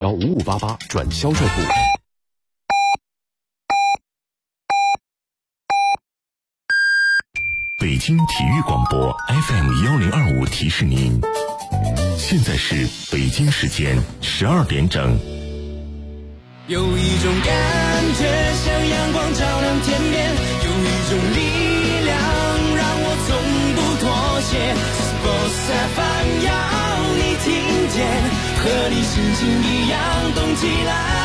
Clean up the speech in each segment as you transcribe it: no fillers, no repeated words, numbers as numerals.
5588转销售部。 北京体育广播 FM1025提示您，现在是北京时间12点整。 有一种感觉像阳光照亮天边，有一种力量让我从不妥协。Sports FM 要你听见，和你心情一样动起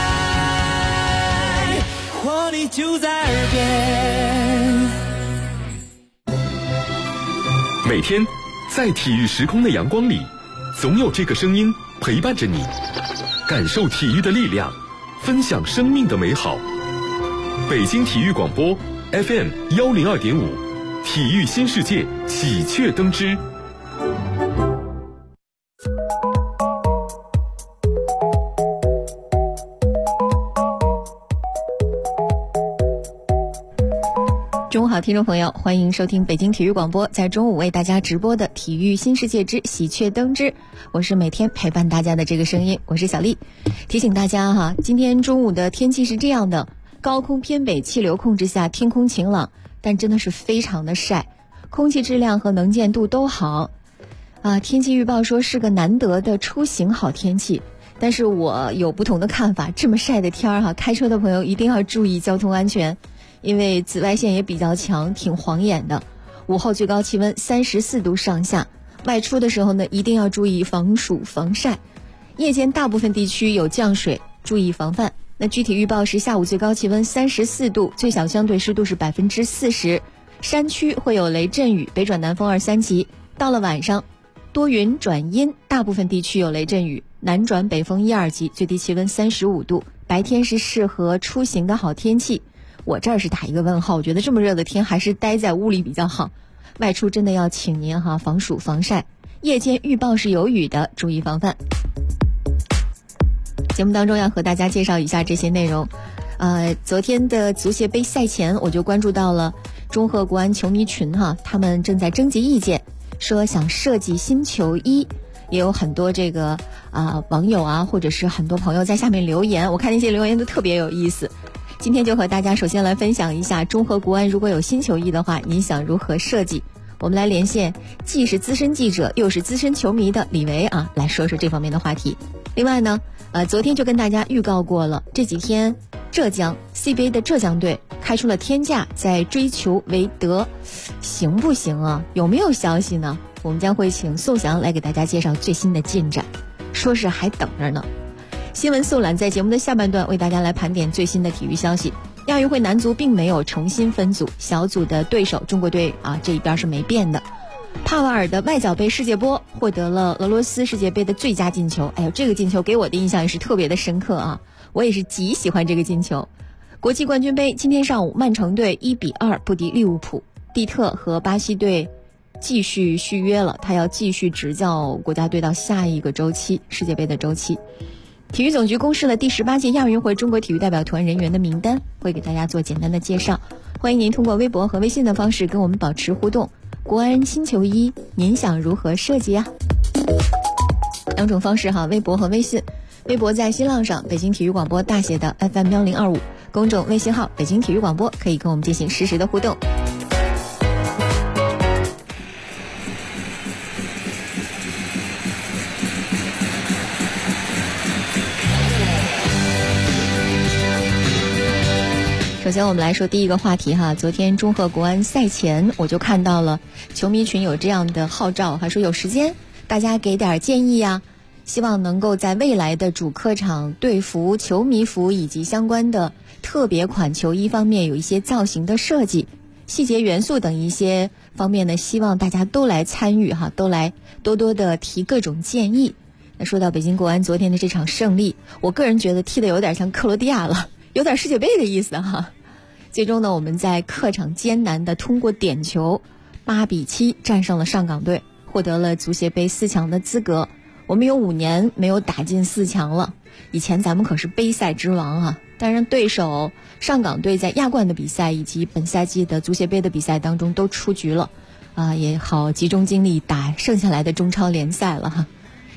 来，活力就在耳边。 每天在体育时空的阳光里，总有这个声音陪伴着你，感受体育的力量，分享生命的美好。北京体育广播 FM102.5，体育新世界喜鹊登枝。 中午好，听众朋友，欢迎收听北京体育广播在中午为大家直播的体育新世界之喜鹊登枝。我是每天陪伴大家的这个声音，我是小丽。提醒大家哈，今天中午的天气是这样的，高空偏北气流控制下，天空晴朗，但真的是非常的晒，空气质量和能见度都好天气预报说是个难得的出行好天气，但是我有不同的看法。这么晒的天开车的朋友一定要注意交通安全，因为紫外线也比较强，挺晃眼的。午后最高气温34度上下，外出的时候呢，一定要注意防暑防晒。夜间大部分地区有降水，注意防范。那具体预报是下午最高气温34度，最小相对湿度是40%，山区会有雷阵雨，北转南风2、3级。到了晚上，多云转阴，大部分地区有雷阵雨，南转北风1、2级，最低气温35度。白天是适合出行的好天气。我这儿是打一个问号，我觉得这么热的天还是待在屋里比较好，外出真的要请您防暑防晒。夜间预报是有雨的，注意防范。节目当中要和大家介绍一下这些内容。昨天的足协杯赛前，我就关注到了中赫国安球迷群他们正在征集意见，说想设计新球衣，也有很多这个网友或者是很多朋友在下面留言，我看那些留言都特别有意思。今天就和大家首先来分享一下中赫国安如果有新球衣的话，您想如何设计？我们来连线既是资深记者又是资深球迷的李维来说说这方面的话题。另外呢，昨天就跟大家预告过了，这几天浙江 CBA 的浙江队开出了天价，在追求韦德，行不行有没有消息呢？我们将会请宋翔来给大家介绍最新的进展，说是还等着呢。新闻速览在节目的下半段为大家来盘点最新的体育消息。亚运会男足并没有重新分组，小组的对手中国队这一边是没变的。帕瓦尔的外脚背世界波获得了俄罗斯世界杯的最佳进球，这个进球给我的印象也是特别的深刻我也是极喜欢这个进球。国际冠军杯今天上午，曼城队1-2不敌利物浦，蒂特和巴西队继续续约了，他要继续执教国家队到下一个周期，世界杯的周期。体育总局公示了第18届亚运会中国体育代表团人员的名单，会给大家做简单的介绍。欢迎您通过微博和微信的方式跟我们保持互动。国安新球衣，您想如何设计两种方式微博和微信。微博在新浪上北京体育广播大写的 FM1025， 公众微信号北京体育广播，可以跟我们进行实时的互动。首先我们来说第一个话题昨天中赫国安赛前，我就看到了球迷群有这样的号召，还说有时间大家给点建议希望能够在未来的主客场队服、球迷服以及相关的特别款球衣方面有一些造型的设计、细节元素等一些方面呢，希望大家都来参与都来多多的提各种建议。那说到北京国安昨天的这场胜利，我个人觉得踢得有点像克罗地亚了，有点世界杯的意思最终呢，我们在客场艰难的通过点球8-7战胜了上港队，获得了足协杯4强的资格。我们有5年没有打进4强了，以前咱们可是杯赛之王但是对手上港队在亚冠的比赛以及本赛季的足协杯的比赛当中都出局了也好集中精力打剩下来的中超联赛了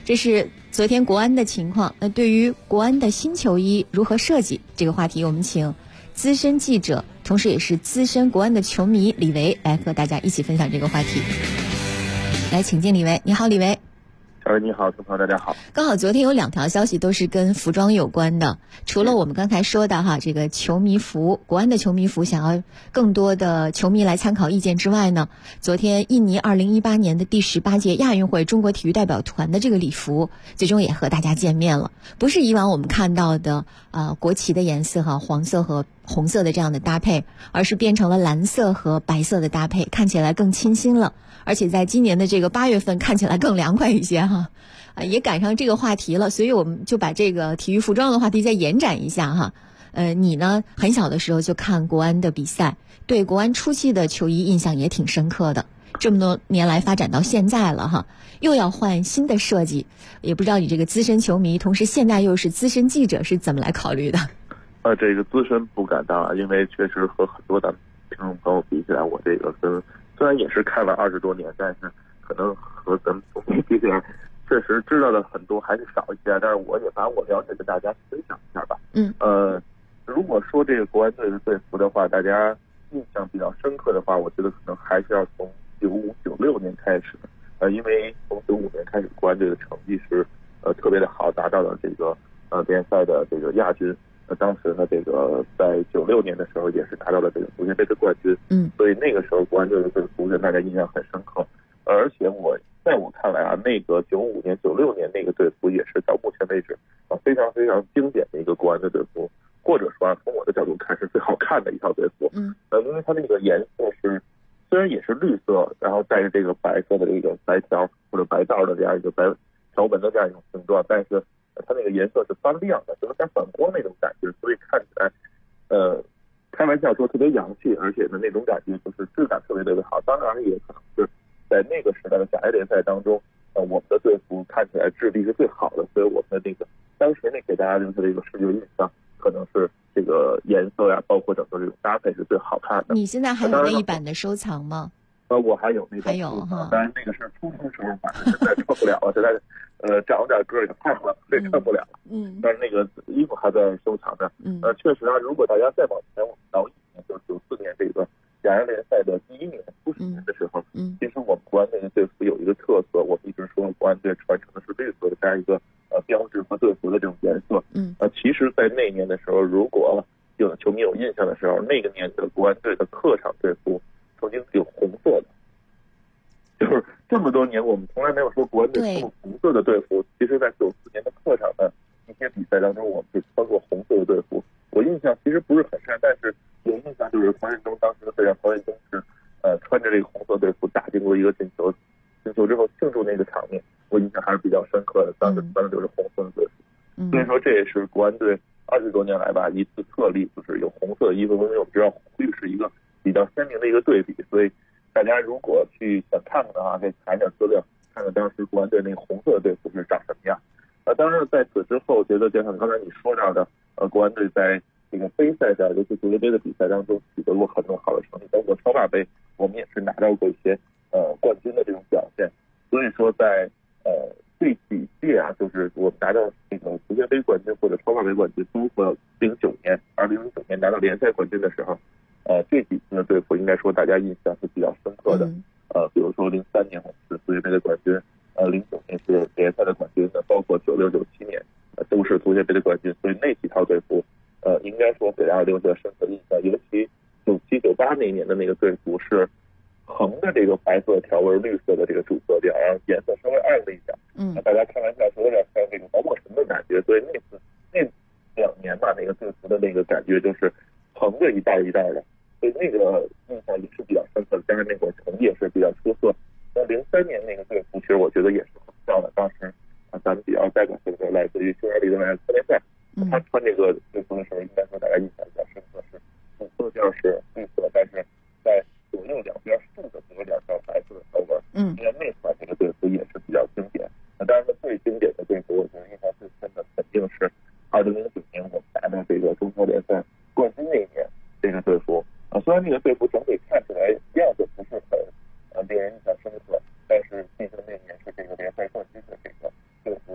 这是昨天国安的情况。那对于国安的新球衣如何设计这个话题，我们请资深记者，同时也是资深国安的球迷李维来和大家一起分享这个话题。来，请进李维。你好，李维。 小伟你好，同朋友大家好。 刚好昨天有2条消息都是跟服装有关的，除了我们刚才说的这个球迷服，国安的球迷服想要更多的球迷来参考意见之外呢，昨天印尼2018年的第18届亚运会中国体育代表团的这个礼服最终也和大家见面了，不是以往我们看到的国旗的颜色黄色和红色的这样的搭配，而是变成了蓝色和白色的搭配，看起来更清新了，而且在今年的这个8月份看起来更凉快一些也赶上这个话题了，所以我们就把这个体育服装的话题再延展一下你呢很小的时候就看国安的比赛，对国安初期的球衣印象也挺深刻的，这么多年来发展到现在了又要换新的设计，也不知道你这个资深球迷，同时现在又是资深记者是怎么来考虑的？ 这个资深不敢当因为确实和很多的听众朋友比起来，我这个虽然也是看了20多年，但是可能和咱们球迷比起来，确实知道的很多还是少一些，但是我也把我了解跟大家分享一下吧。如果说这个国安队的队服的话，大家印象比较深刻的话，我觉得可能还是要从95、96年开始因为从95年开始，国安队的成绩是特别的好，达到了这个联赛的这个亚军。当时呢，这个在96年的时候也是达到了这个足协杯的冠军。所以那个时候国安队的队服让大家印象很深刻。而且在我看来那个95年、96年那个队服也是到目前为止非常非常经典的一个国安的队服，或者说从我的角度看是最好看的一套队服。因为它那个颜色是虽然也是绿色，然后带着这个白色的这个白条或者白道的这样一个白条纹的这样一种形状，但是它那个颜色是发亮的，有点反光那种感觉，所以看起来开玩笑说特别洋气，而且呢那种感觉就是质感特别特别好。当然也可能是在那个时代的甲 A 联赛当中我们的队服看起来质地是最好的，所以我们的这个当时给大家留下的一个视觉印象可能是这个颜色包括整个这种搭配是最好看的。 你现在还有那一版的收藏吗？ 我还有那个，当然那个是初中时候买的，现在穿不了了，现在长点个也胖了，所以穿不了了。但是那个衣服还在收藏着。确实如果大家再往前倒一年，就是94年这个甲 A 联赛的第1年初始年的时候，其实我们国安队的队服有一个特色，我们一直说国安队传承的是绿色的这样一个标志和队服的这种颜色。其实在那年的时候，如果有的球迷有印象的时候，那个年的国安队的客场队服曾经有红色的，就是这么多年我们从来没有说国安队穿红色的队服。其实在94年的客场的一些比赛当中，我们是穿过红色的队服。我印象其实不是很深，但是有印象就是黄任中当时的队长黄任中是穿着这个红色队服打进过一个进球之后庆祝那个场面，我印象还是比较深刻的。当时穿的就是红色的队服。所以说这也是国安队20多年来一次特例，就是有红色的衣服。因为我们知道红绿是一个比较鲜明的一个对比，所以大家如果去想看看的话，可以查一点资料，看看当时国安队那个红色的队服是长什么样。当然在此之后，觉得就像刚才你说到的，国安队在这个杯赛上，尤其足协杯的比赛当中取得过很多好的成绩，包括超霸杯，我们也是拿到过一些冠军的这种表现。所以说在这几届就是我们拿到这个足协杯冠军或者超霸杯冠军，包括2009年拿到联赛冠军的时候，这几次的队服应该说大家印象是比较深刻的。比如说03年我们是足协杯的冠军，09年是联赛的冠军的，包括96、97年都是足协杯的冠军。所以那几套队服应该说给大家留下深刻印象。尤其97、98那一年的那个队服是横的这个白色条纹绿色的这个主色调，然后颜色稍微暗了一点。大家开玩笑说有点像这个毛墨神的感觉。所以那2年那个队服的那个感觉就是横着一道一道的，所以那个印象也是比较深刻的。当然那会儿成绩也是比较出色。03年那个队服其实我觉得也是很漂亮。当时咱们比较代表性的来自于匈牙利的科联赛，他穿这个队服的时候，应该说大家印象比较深刻是主色调是绿色，但是在左右两边竖着有两条白色的条纹。因为那款这个队服也是比较经典。当然最经典的队服，我觉得印象最深的肯定是2009年我们拿到这个中超联赛冠军那一年这个队服。虽然那个队服整体看起来样子不是很令人印象深刻，但是毕竟那年是这个联赛冠军的这个队服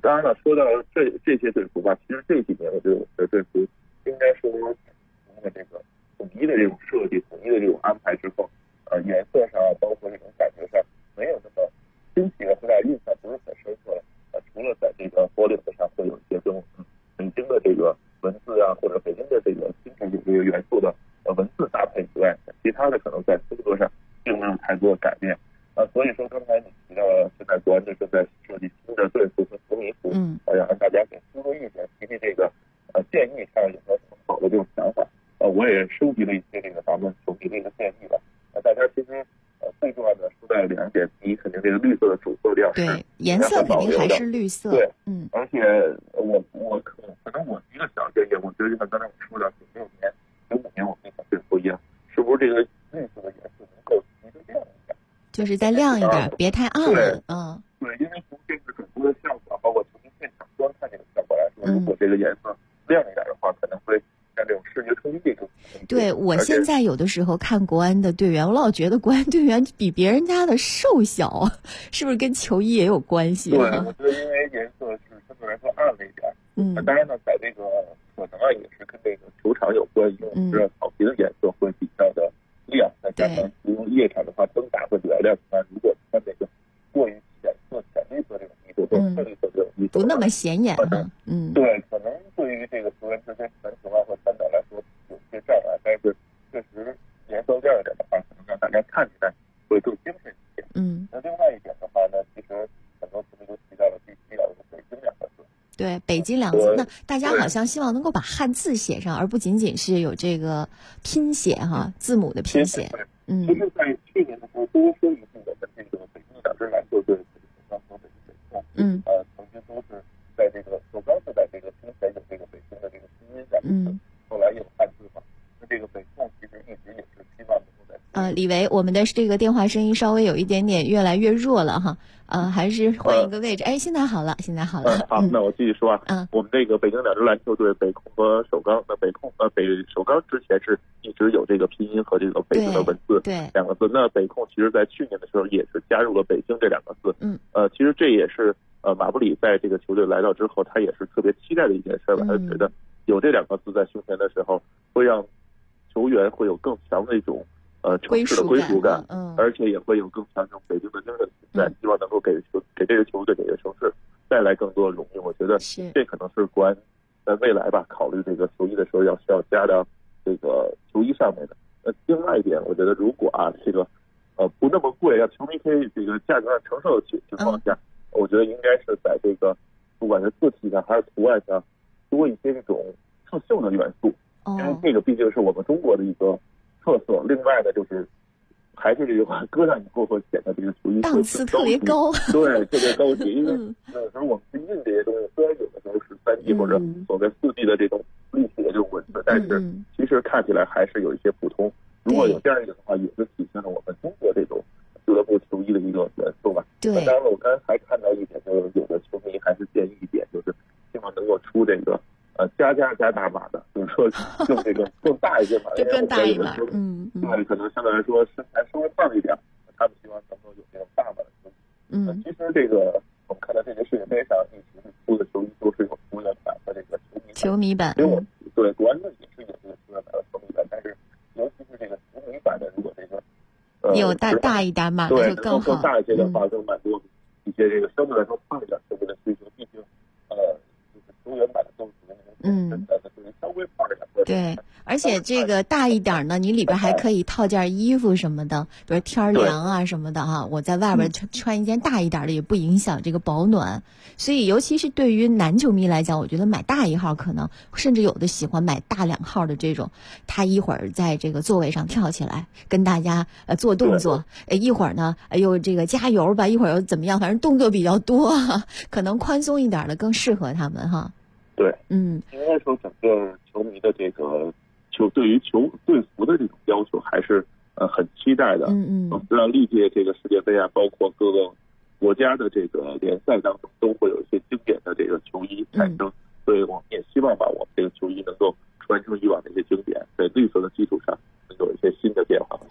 当然了，说到这些队服吧，其实这几年我觉得我们的队服应该说这个统一的这种设计、统一的这种安排之后，颜色上包括这种感觉上没有那么新奇了，或者印象不是很深刻了。除了在这个脖领子上会有一些跟我们北京的这个文字啊，或者北京的这个经常有这个元素的文字搭配之外，其他的可能在风格上并没有太多的改变。所以说刚才你提到了，现在国安队正在设计新的队服和球迷服，让大家给出个意见，提提这个建议，看有没有什么好的这种想法。我也收集了一些这个咱们球迷的一个建议吧。大家其实最重要的说在2点，第一，肯定这个绿色的主色调是对，颜色肯定还是绿色。 对，而且我可能我一个小建议，我觉得就像刚才我说的，96年、95年我们那款队服一样，是不是这个绿色的颜色能够提升亮一点？ 就是再亮一点，别太暗了。 对，因为从这个整个的效果，包括球迷现场观看这个效果来说，如果这个颜色亮一点的话，可能会像这种视觉冲击这种。 对，我现在有的时候看国安的队员，我老觉得国安队员比别人家的瘦小，是不是跟球衣也有关系？ 对，我觉得因为颜色是相对来说暗了一点。当然呢，在这个可能也是跟这个球场有关，因为我们知道草皮的颜色会比较的亮，再加上用夜场的话灯打会比较亮。如果穿这个过于浅色、浅绿色这种衣服，或者深绿色这种衣服， 不那么显眼了。 对，可能对于这个球员之间传球啊或传导来说有些障碍，但是确实颜色亮一点的话，可能让大家看起来会更精神一些。那另外一点的话呢，其实很多球迷都提到了必须要有北京2个字。 对，北京2个字，那大家好像希望能够把汉字写上，而不仅仅是有这个拼写字母的拼写。 其实在去年的时候多说一句，我们这个北京2支篮球队首钢和北京北控，曾经都是在这个首钢是在这个之前有这个北京的这个拼音2，后来有汉字嘛。那这个北控其实一直也是希望能够在。 李维，我们的这个电话声音稍微有一点点越来越弱了哈。还是换一个位置。现在好了，现在好了。 好，那我继续说啊。我们这个北京2支篮球队北控和首钢，那首钢之前是一直有这个拼音和这个北京的文字2个字。那北控其实在去年的时候也是加入了北京这2个字。其实这也是马布里在这个球队来到之后，他也是特别期待的一件事吧。他觉得有这2个字在胸前的时候，会让球员会有更强的一种城市的归属感，而且也会有更强这种北京的精神在，希望能够给这个球队、给这个城市带来更多的荣誉。我觉得这可能是国安在未来吧，考虑这个球衣的时候需要加到这个球衣上面的。另外一点，我觉得如果这个不那么贵，让球迷可以这个价格上承受的情况下，我觉得应该是在这个不管是字体上还是图案上多一些这种刺绣的元素，因为这个毕竟是我们中国的一个特色。另外呢，就是还是这句话，搁上以后会显得这个球衣档次特别高， 对，特别高级。因为有时候我们去印这些东西，虽然有的时候是3D 或者所谓4D 的这种立体的这种文字，但是其实看起来还是有一些普通。如果有这样一个的话，也是体现了我们中国这种俱乐部球衣的一个元素吧。 对。 当然了，我刚才还看到一点，就是有的球迷还是建议一点，就是希望能够出这个加大码的，就是说用这个更大一些码， 更大一码。 对，可能相对来说身材稍微胖一点，他们希望能够有这种大码的球衣。其实这个我们看到这个世界杯上一直出的球衣都是有球员版和这个球迷版。因为对国安队也是有这个球员版和球迷版，但是尤其是这个球迷版的，如果这个有大一点码的就更好。 更大一些的话，就满足一些这个相对来说胖一点球迷的需求。毕竟就是球员版的都是属于那种身材的，属于稍微胖一点。 对，而且这个大一点呢，你里边还可以套件衣服什么的，比如天凉啊什么的我在外边穿一件大一点的也不影响这个保暖。所以尤其是对于男球迷来讲，我觉得买大1号可能甚至有的喜欢买大2号的这种，他一会儿在这个座位上跳起来跟大家做动作，一会儿呢又这个加油吧，一会儿又怎么样，反正动作比较多可能宽松一点的更适合他们哈。 对，应该说整个球迷的这个对于队服的这种要求还是很期待的。我们知道历届这个世界杯啊，包括各个国家的这个联赛当中，都会有一些经典的这个球衣产生，所以我们也希望把我们这个球衣能够传承以往的一些经典，在绿色的基础上能有一些新的变化。 对，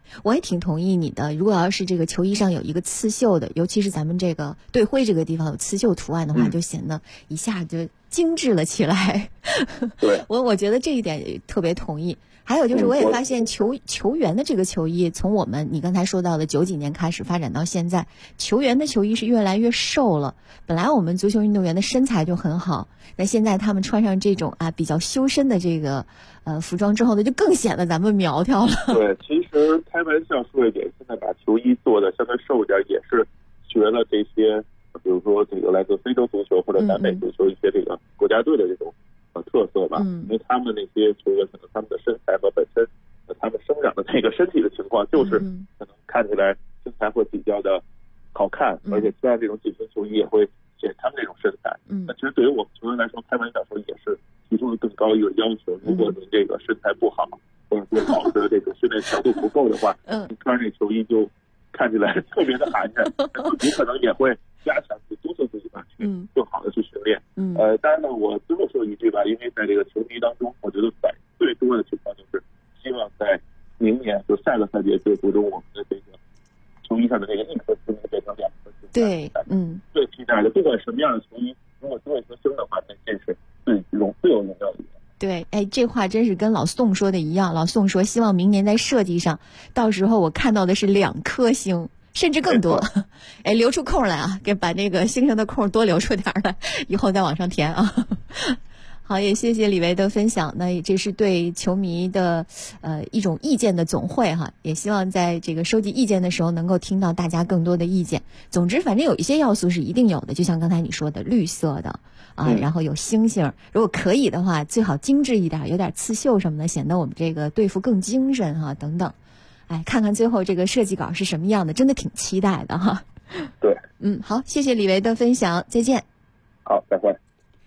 我也挺同意你的。如果要是这个球衣上有一个刺绣的，尤其是咱们这个队徽这个地方有刺绣图案的话，就显得一下就精致了起来。 对， 我觉得这一点也特别同意。还有就是，我也发现球员的这个球衣，从你刚才说到的90几年开始发展到现在，球员的球衣是越来越瘦了。本来我们足球运动员的身材就很好，那现在他们穿上这种比较修身的这个服装之后呢，就更显得咱们苗条了。 对，其实开玩笑说一点，现在把球衣做的相对瘦一点，也是学了这些，比如说这个来自非洲足球或者南美足球一些这个国家队的这种特色吧。因为他们那些球员可能他们的身材和本身他们生长的那个身体的情况，就是可能看起来身材会比较的好看，而且穿上这种紧身球衣也会显他们这种身材。那其实对于我们球员来说，开玩笑说也是提出了更高一个要求。如果您这个身材不好，或者说保持的这个训练强度不够的话，您穿这球衣就看起来特别的寒碜，你可能也会加强去督促自己吧，去更好的去训练。当然呢，我最后说一句吧，因为在这个球迷当中，我觉得最多的情况就是希望在明年就下个赛季队服中，我们的这个球衣上的这个1颗星变成2颗星。 对， 最期待的，不管什么样的球衣，如果多1颗星的话，那这是最有荣耀的。 对，这话真是跟老宋说的一样。老宋说，希望明年在设计上，到时候我看到的是2颗星，甚至更多。留出空来啊，把那个星星的空多留出点来，以后再往上填啊。好，也谢谢李维的分享。那这是对球迷的一种意见的总汇哈，也希望在这个收集意见的时候能够听到大家更多的意见。总之，反正有一些要素是一定有的，就像刚才你说的绿色的然后有星星，如果可以的话，最好精致一点，有点刺绣什么的，显得我们这个队服更精神哈，等等。看看最后这个设计稿是什么样的，真的挺期待的哈。 对， 好，谢谢李维的分享，再见。 好，再会。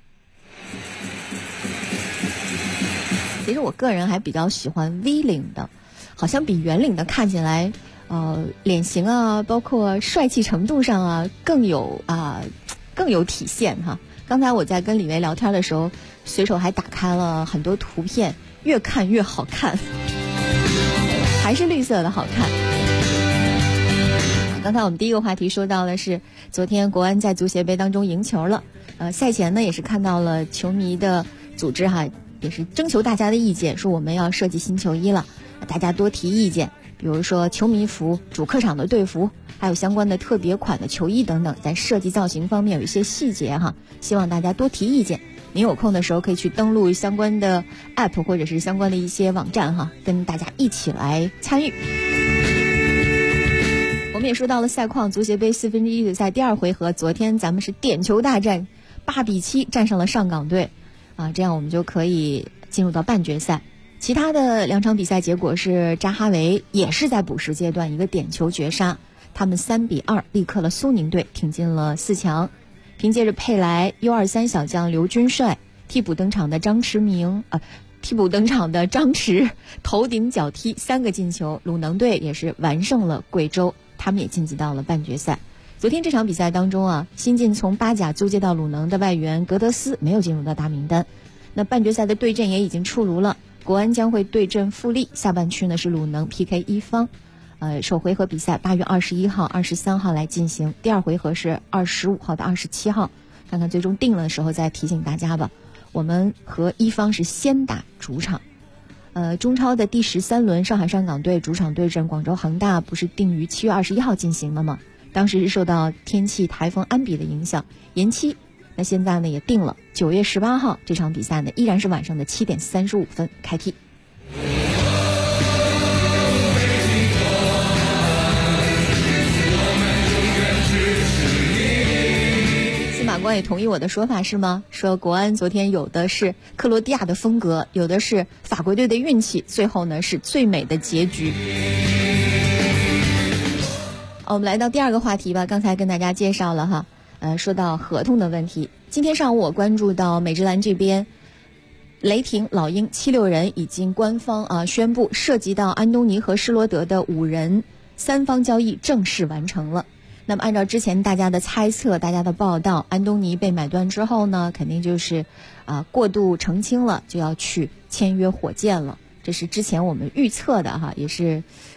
其实我个人还比较喜欢 V 领的，好像比圆领的看起来，脸型包括帅气程度上更有体现哈。刚才我在跟李维聊天的时候，随手还打开了很多图片，越看越好看，还是绿色的好看。刚才我们第一个话题说到的是，昨天国安在足协杯当中赢球了。赛前呢也是看到了球迷的组织也是征求大家的意见，说我们要设计新球衣了，大家多提意见，比如说球迷服、主客场的队服，还有相关的特别款的球衣等等，在设计造型方面有一些细节希望大家多提意见。您有空的时候可以去登录相关的 app 或者是相关的一些网站跟大家一起来参与。我们也说到了赛况，足协杯1/4决赛第2回合，昨天咱们是点球大战，8-7战胜了上港队这样我们就可以进入到半决赛。其他的2场比赛结果是扎哈维也是在补时阶段一个点球绝杀，他们3-2力克了苏宁队，挺进了4强。凭借着佩莱、U23小将刘军帅、替补登场的张弛头顶脚踢3个进球，鲁能队也是完胜了贵州，他们也晋级到了半决赛。昨天这场比赛当中新晋从巴甲租借到鲁能的外援格德斯没有进入到大名单。那半决赛的对阵也已经出炉了，国安将会对阵富力，下半区呢是鲁能 PK 一方。首回合比赛8月21号、23号来进行，第2回合是25号到27号，看看最终定了的时候再提醒大家吧。我们和一方是先打主场。中超的第13轮，上海上港队主场对阵广州恒大，不是定于7月21号进行了吗？当时是受到天气台风安比的影响延期，那现在呢也定了9月18号，这场比赛呢依然是晚上的7点35分开踢。马光也同意我的说法是吗？说国安昨天有的是克罗地亚的风格，有的是法国队的运气，最后呢是最美的结局。我们来到第2个话题吧。刚才跟大家介绍了说到合同的问题。今天上午我关注到美职篮这边，雷霆、老鹰、76人已经官方宣布，涉及到安东尼和施罗德的5人3方交易正式完成了。那么按照之前大家的猜测，大家的报道，安东尼被买断之后呢，肯定就是过度澄清了，就要去签约火箭了。这是之前我们预测的也是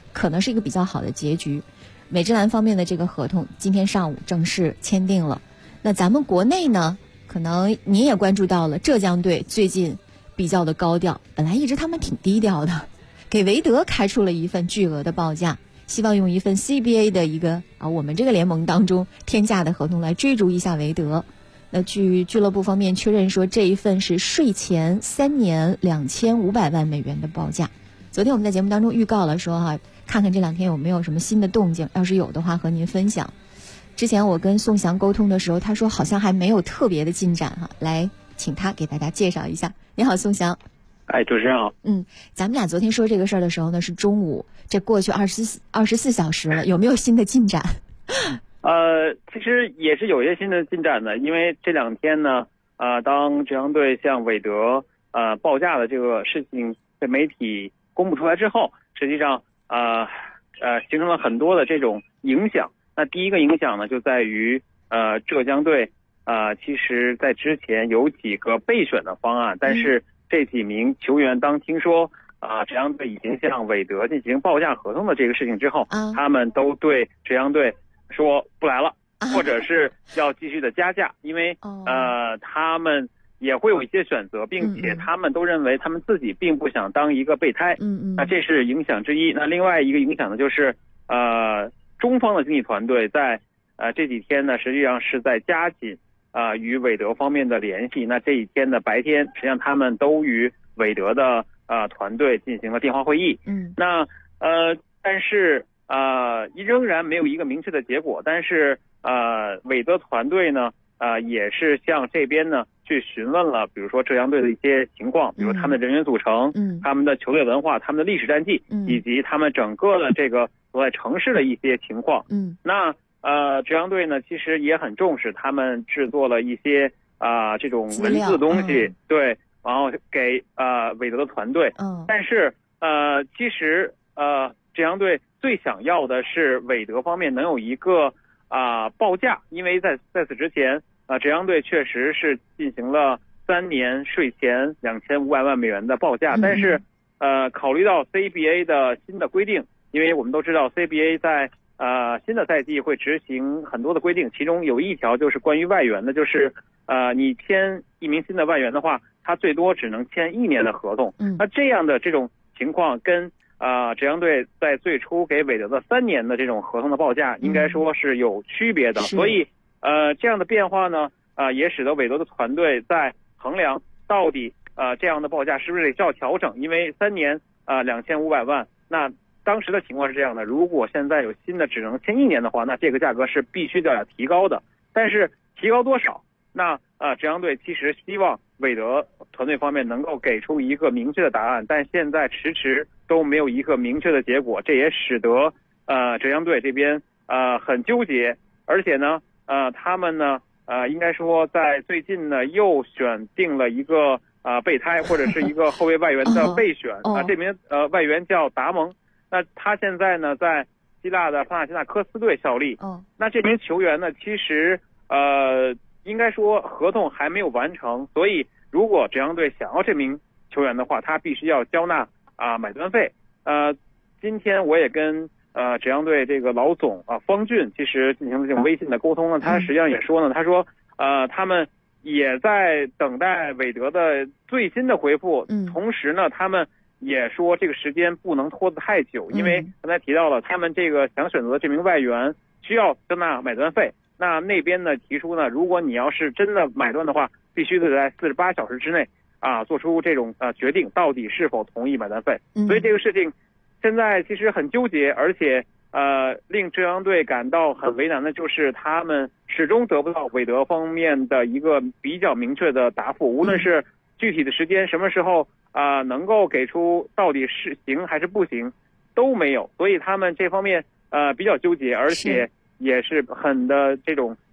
可能是一个比较好的结局。美职篮方面的这个合同今天上午正式签订了。那咱们国内呢，可能您也关注到了，浙江队最近比较的高调，本来一直他们挺低调的，给韦德开出了一份巨额的报价，希望用一份 CBA 的一个我们这个联盟当中天价的合同来追逐一下韦德。那据俱乐部方面确认说，这一份是税前3年2500万美元的报价。昨天我们在节目当中预告了说看看这2天有没有什么新的动静，要是有的话和您分享。之前我跟宋翔沟通的时候，他说好像还没有特别的进展来请他给大家介绍一下。你好，宋翔。 主持人好。 咱们俩昨天说这个事儿的时候呢，是中午，这过去24小时了，有没有新的进展？ 其实也是有一些新的进展的，因为这2天呢，当浙江队向韦德报价的这个事情被媒体公布出来之后，实际上形成了很多的这种影响。那第一个影响呢，就在于浙江队其实在之前有几个备选的方案，但是这几名球员当听说浙江队已经向韦德进行报价合同的这个事情之后，他们都对浙江队说不来了，或者是要继续的加价，因为他们也会有一些选择，并且他们都认为他们自己并不想当一个备胎。那这是影响之一。那另外一个影响呢，就是中方的经纪团队在这几天呢，实际上是在加紧与韦德方面的联系。那这一天的白天，实际上他们都与韦德的团队进行了电话会议。那但是仍然没有一个明确的结果。但是韦德团队呢也是向这边呢去询问了，比如说浙江队的一些情况，比如他们的人员组成，他们的球队文化，他们的历史战绩，以及他们整个的这个所在城市的一些情况。那浙江队呢其实也很重视，他们制作了一些这种文字的东西，对，然后给韦德的团队。但是其实浙江队最想要的是韦德方面能有一个报价，因为在此之前浙江队确实是进行了3年税前2500万美元的报价。但是考虑到 CBA 的新的规定，因为我们都知道 CBA 在新的赛季会执行很多的规定，其中有一条就是关于外援的，就是你签一名新的外援的话，他最多只能签1年的合同。那这样的这种情况跟浙江队在最初给韦德的3年的这种合同的报价应该说是有区别的。所以这样的变化呢也使得韦德的团队在衡量到底这样的报价是不是得需要调整。因为3年2500万，那当时的情况是这样的，如果现在有新的只能签1年的话，那这个价格是必须要提高的。但是提高多少，那浙江队其实希望韦德团队方面能够给出一个明确的答案，但现在迟迟都没有一个明确的结果，这也使得浙江队这边很纠结。而且呢他们呢应该说在最近呢又选定了一个备胎或者是一个后卫外援的备选。这名外援叫达蒙。那他现在呢在希腊的帕纳西纳科斯队效力。那这名球员呢其实应该说合同还没有完成，所以如果浙江队想要这名球员的话，他必须要交纳买断费。今天我也跟浙江队这个老总方俊其实进行了这种微信的沟通呢，他实际上也说呢，他说他们也在等待韦德的最新的回复。同时呢他们也说这个时间不能拖得太久，因为刚才提到了他们这个想选择的这名外援需要交纳买断费。那边呢提出呢，如果你要是真的买断的话，必须得在48小时之内做出这种决定，到底是否同意买断费。所以这个事情现在其实很纠结，而且令浙江队感到很为难的就是他们始终得不到韦德方面的一个比较明确的答复，无论是具体的时间什么时候能够给出到底是行还是不行都没有。所以他们这方面比较纠结，而且也是很的这种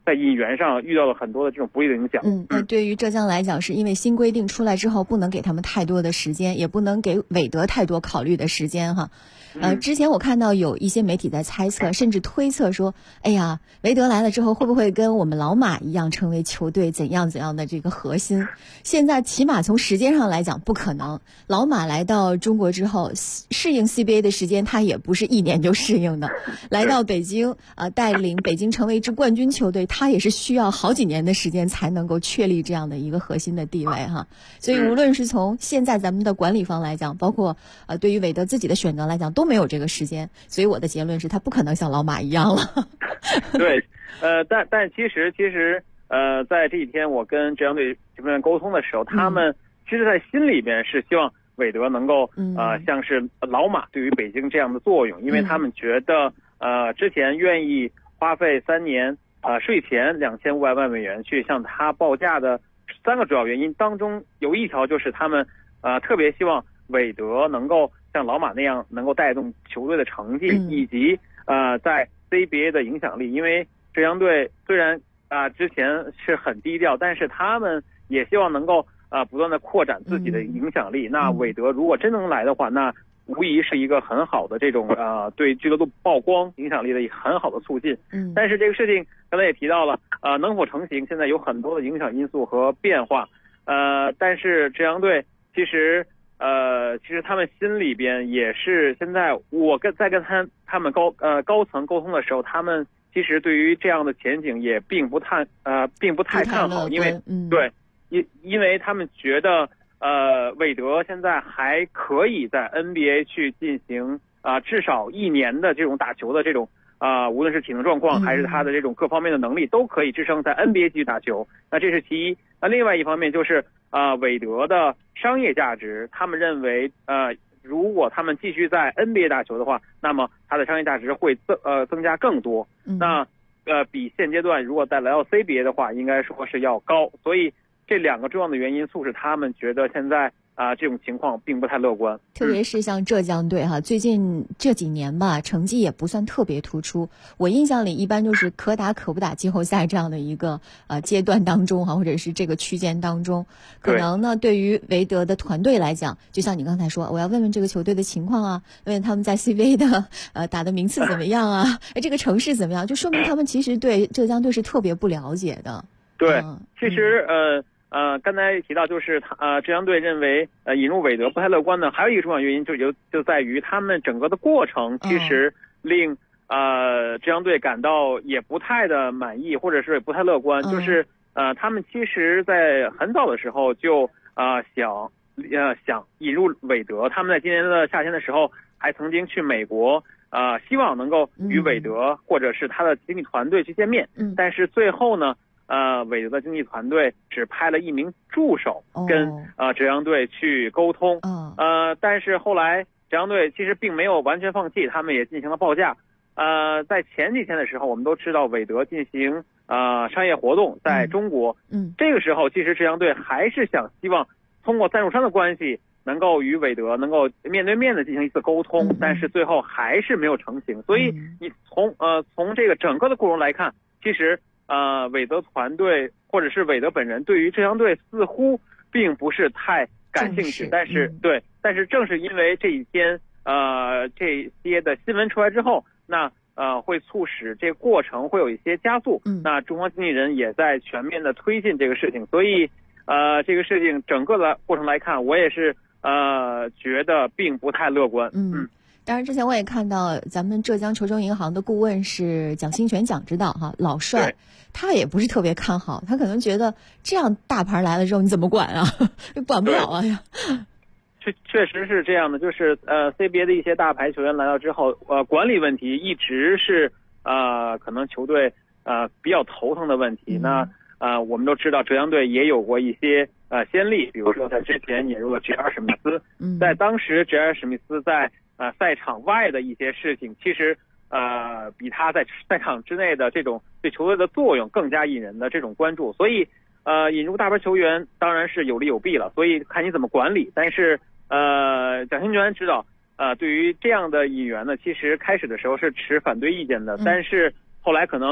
在引援上遇到了很多的这种不利的影响。 那对于浙江来讲，是因为新规定出来之后，不能给他们太多的时间，也不能给韦德太多考虑的时间哈。之前我看到有一些媒体在猜测，甚至推测说，哎呀，韦德来了之后会不会跟我们老马一样成为球队怎样怎样的这个核心？现在起码从时间上来讲不可能。老马来到中国之后，适应 CBA 的时间他也不是1年就适应的。来到北京带领北京成为一支冠军球队，他也是需要好几年的时间才能够确立这样的一个核心的地位哈。所以无论是从现在咱们的管理方来讲，包括对于韦德自己的选择来讲，都没有这个时间。所以我的结论是他不可能像老马一样了。 对，但其实在这几天我跟浙江队这边沟通的时候，他们其实在心里边是希望韦德能够像是老马对于北京这样的作用，因为他们觉得之前愿意花费3年税前2500万美元去向他报价的3个主要原因当中，有一条就是他们特别希望韦德能够像老马那样能够带动球队的成绩，以及在 CBA 的影响力。因为浙江队虽然之前是很低调，但是他们也希望能够不断的扩展自己的影响力。那韦德如果真能来的话，那无疑是一个很好的这种对俱乐部曝光影响力的很好的促进。但是这个事情刚才也提到了，能否成型现在有很多的影响因素和变化。但是浙江队其实他们心里边也是，现在我在跟他们高层沟通的时候，他们其实对于这样的前景也并不太看好，因为因为他们觉得韦德现在还可以在 NBA 去进行至少1年的这种打球的这种无论是体能状况还是他的这种各方面的能力都可以支撑在 NBA 继续打球。那这是其一。那另外一方面就是韦德的商业价值，他们认为如果他们继续在 NBA 打球的话，那么他的商业价值会增加更多。那比现阶段如果再来到 CBA 的话，应该说是要高。所以这2个重要的原因促使他们觉得现在这种情况并不太乐观。 特别是像浙江队哈，最近这几年吧，成绩也不算特别突出。我印象里一般就是可打可不打季后赛这样的一个阶段当中哈，或者是这个区间当中，可能呢对于韦德的团队来讲，就像你刚才说，我要问问这个球队的情况啊，问问他们在 CBA 的打的名次怎么样啊，这个城市怎么样，就说明他们其实对浙江队是特别不了解的。 对，其实刚才提到就是浙江队认为引入韦德不太乐观的，还有一个重要原因就在于他们整个的过程其实令浙江队感到也不太的满意，或者是也不太乐观。就是他们其实在很早的时候就想引入韦德，他们在今年的夏天的时候还曾经去美国希望能够与韦德或者是他的经纪团队去见面。但是最后呢韦德的经纪团队只派了1名助手跟浙江队去沟通。但是后来浙江队其实并没有完全放弃，他们也进行了报价。在前几天的时候，我们都知道韦德进行商业活动在中国。这个时候其实浙江队还是希望通过赞助商的关系能够与韦德能够面对面的进行一次沟通，但是最后还是没有成型。所以你从这个整个的过程来看，其实韦德团队或者是韦德本人对于浙江队似乎并不是太感兴趣。但是正是因为这一天这些的新闻出来之后，那会促使这个过程会有一些加速。那中方经纪人也在全面的推进这个事情，所以这个事情整个的过程来看，我也是觉得并不太乐观。 当然之前我也看到咱们浙江球州银行的顾问是蒋新权蒋指导哈，老帅他也不是特别看好，他可能觉得这样大牌来了之后你怎么管啊，管不了啊呀。 确实是这样的，就是CBA 的一些大牌球员来到之后，管理问题一直是可能球队比较头疼的问题。那我们都知道浙江队也有过一些先例，比如说在之前引入了 J.R. 史密斯。在当时 J.R. 史密斯在赛场外的一些事情，其实比他在赛场之内的这种对球队的作用更加引人的这种关注。所以引入大牌球员当然是有利有弊了，所以看你怎么管理。但是蒋新权知道对于这样的引援呢，其实开始的时候是持反对意见的，但是后来可能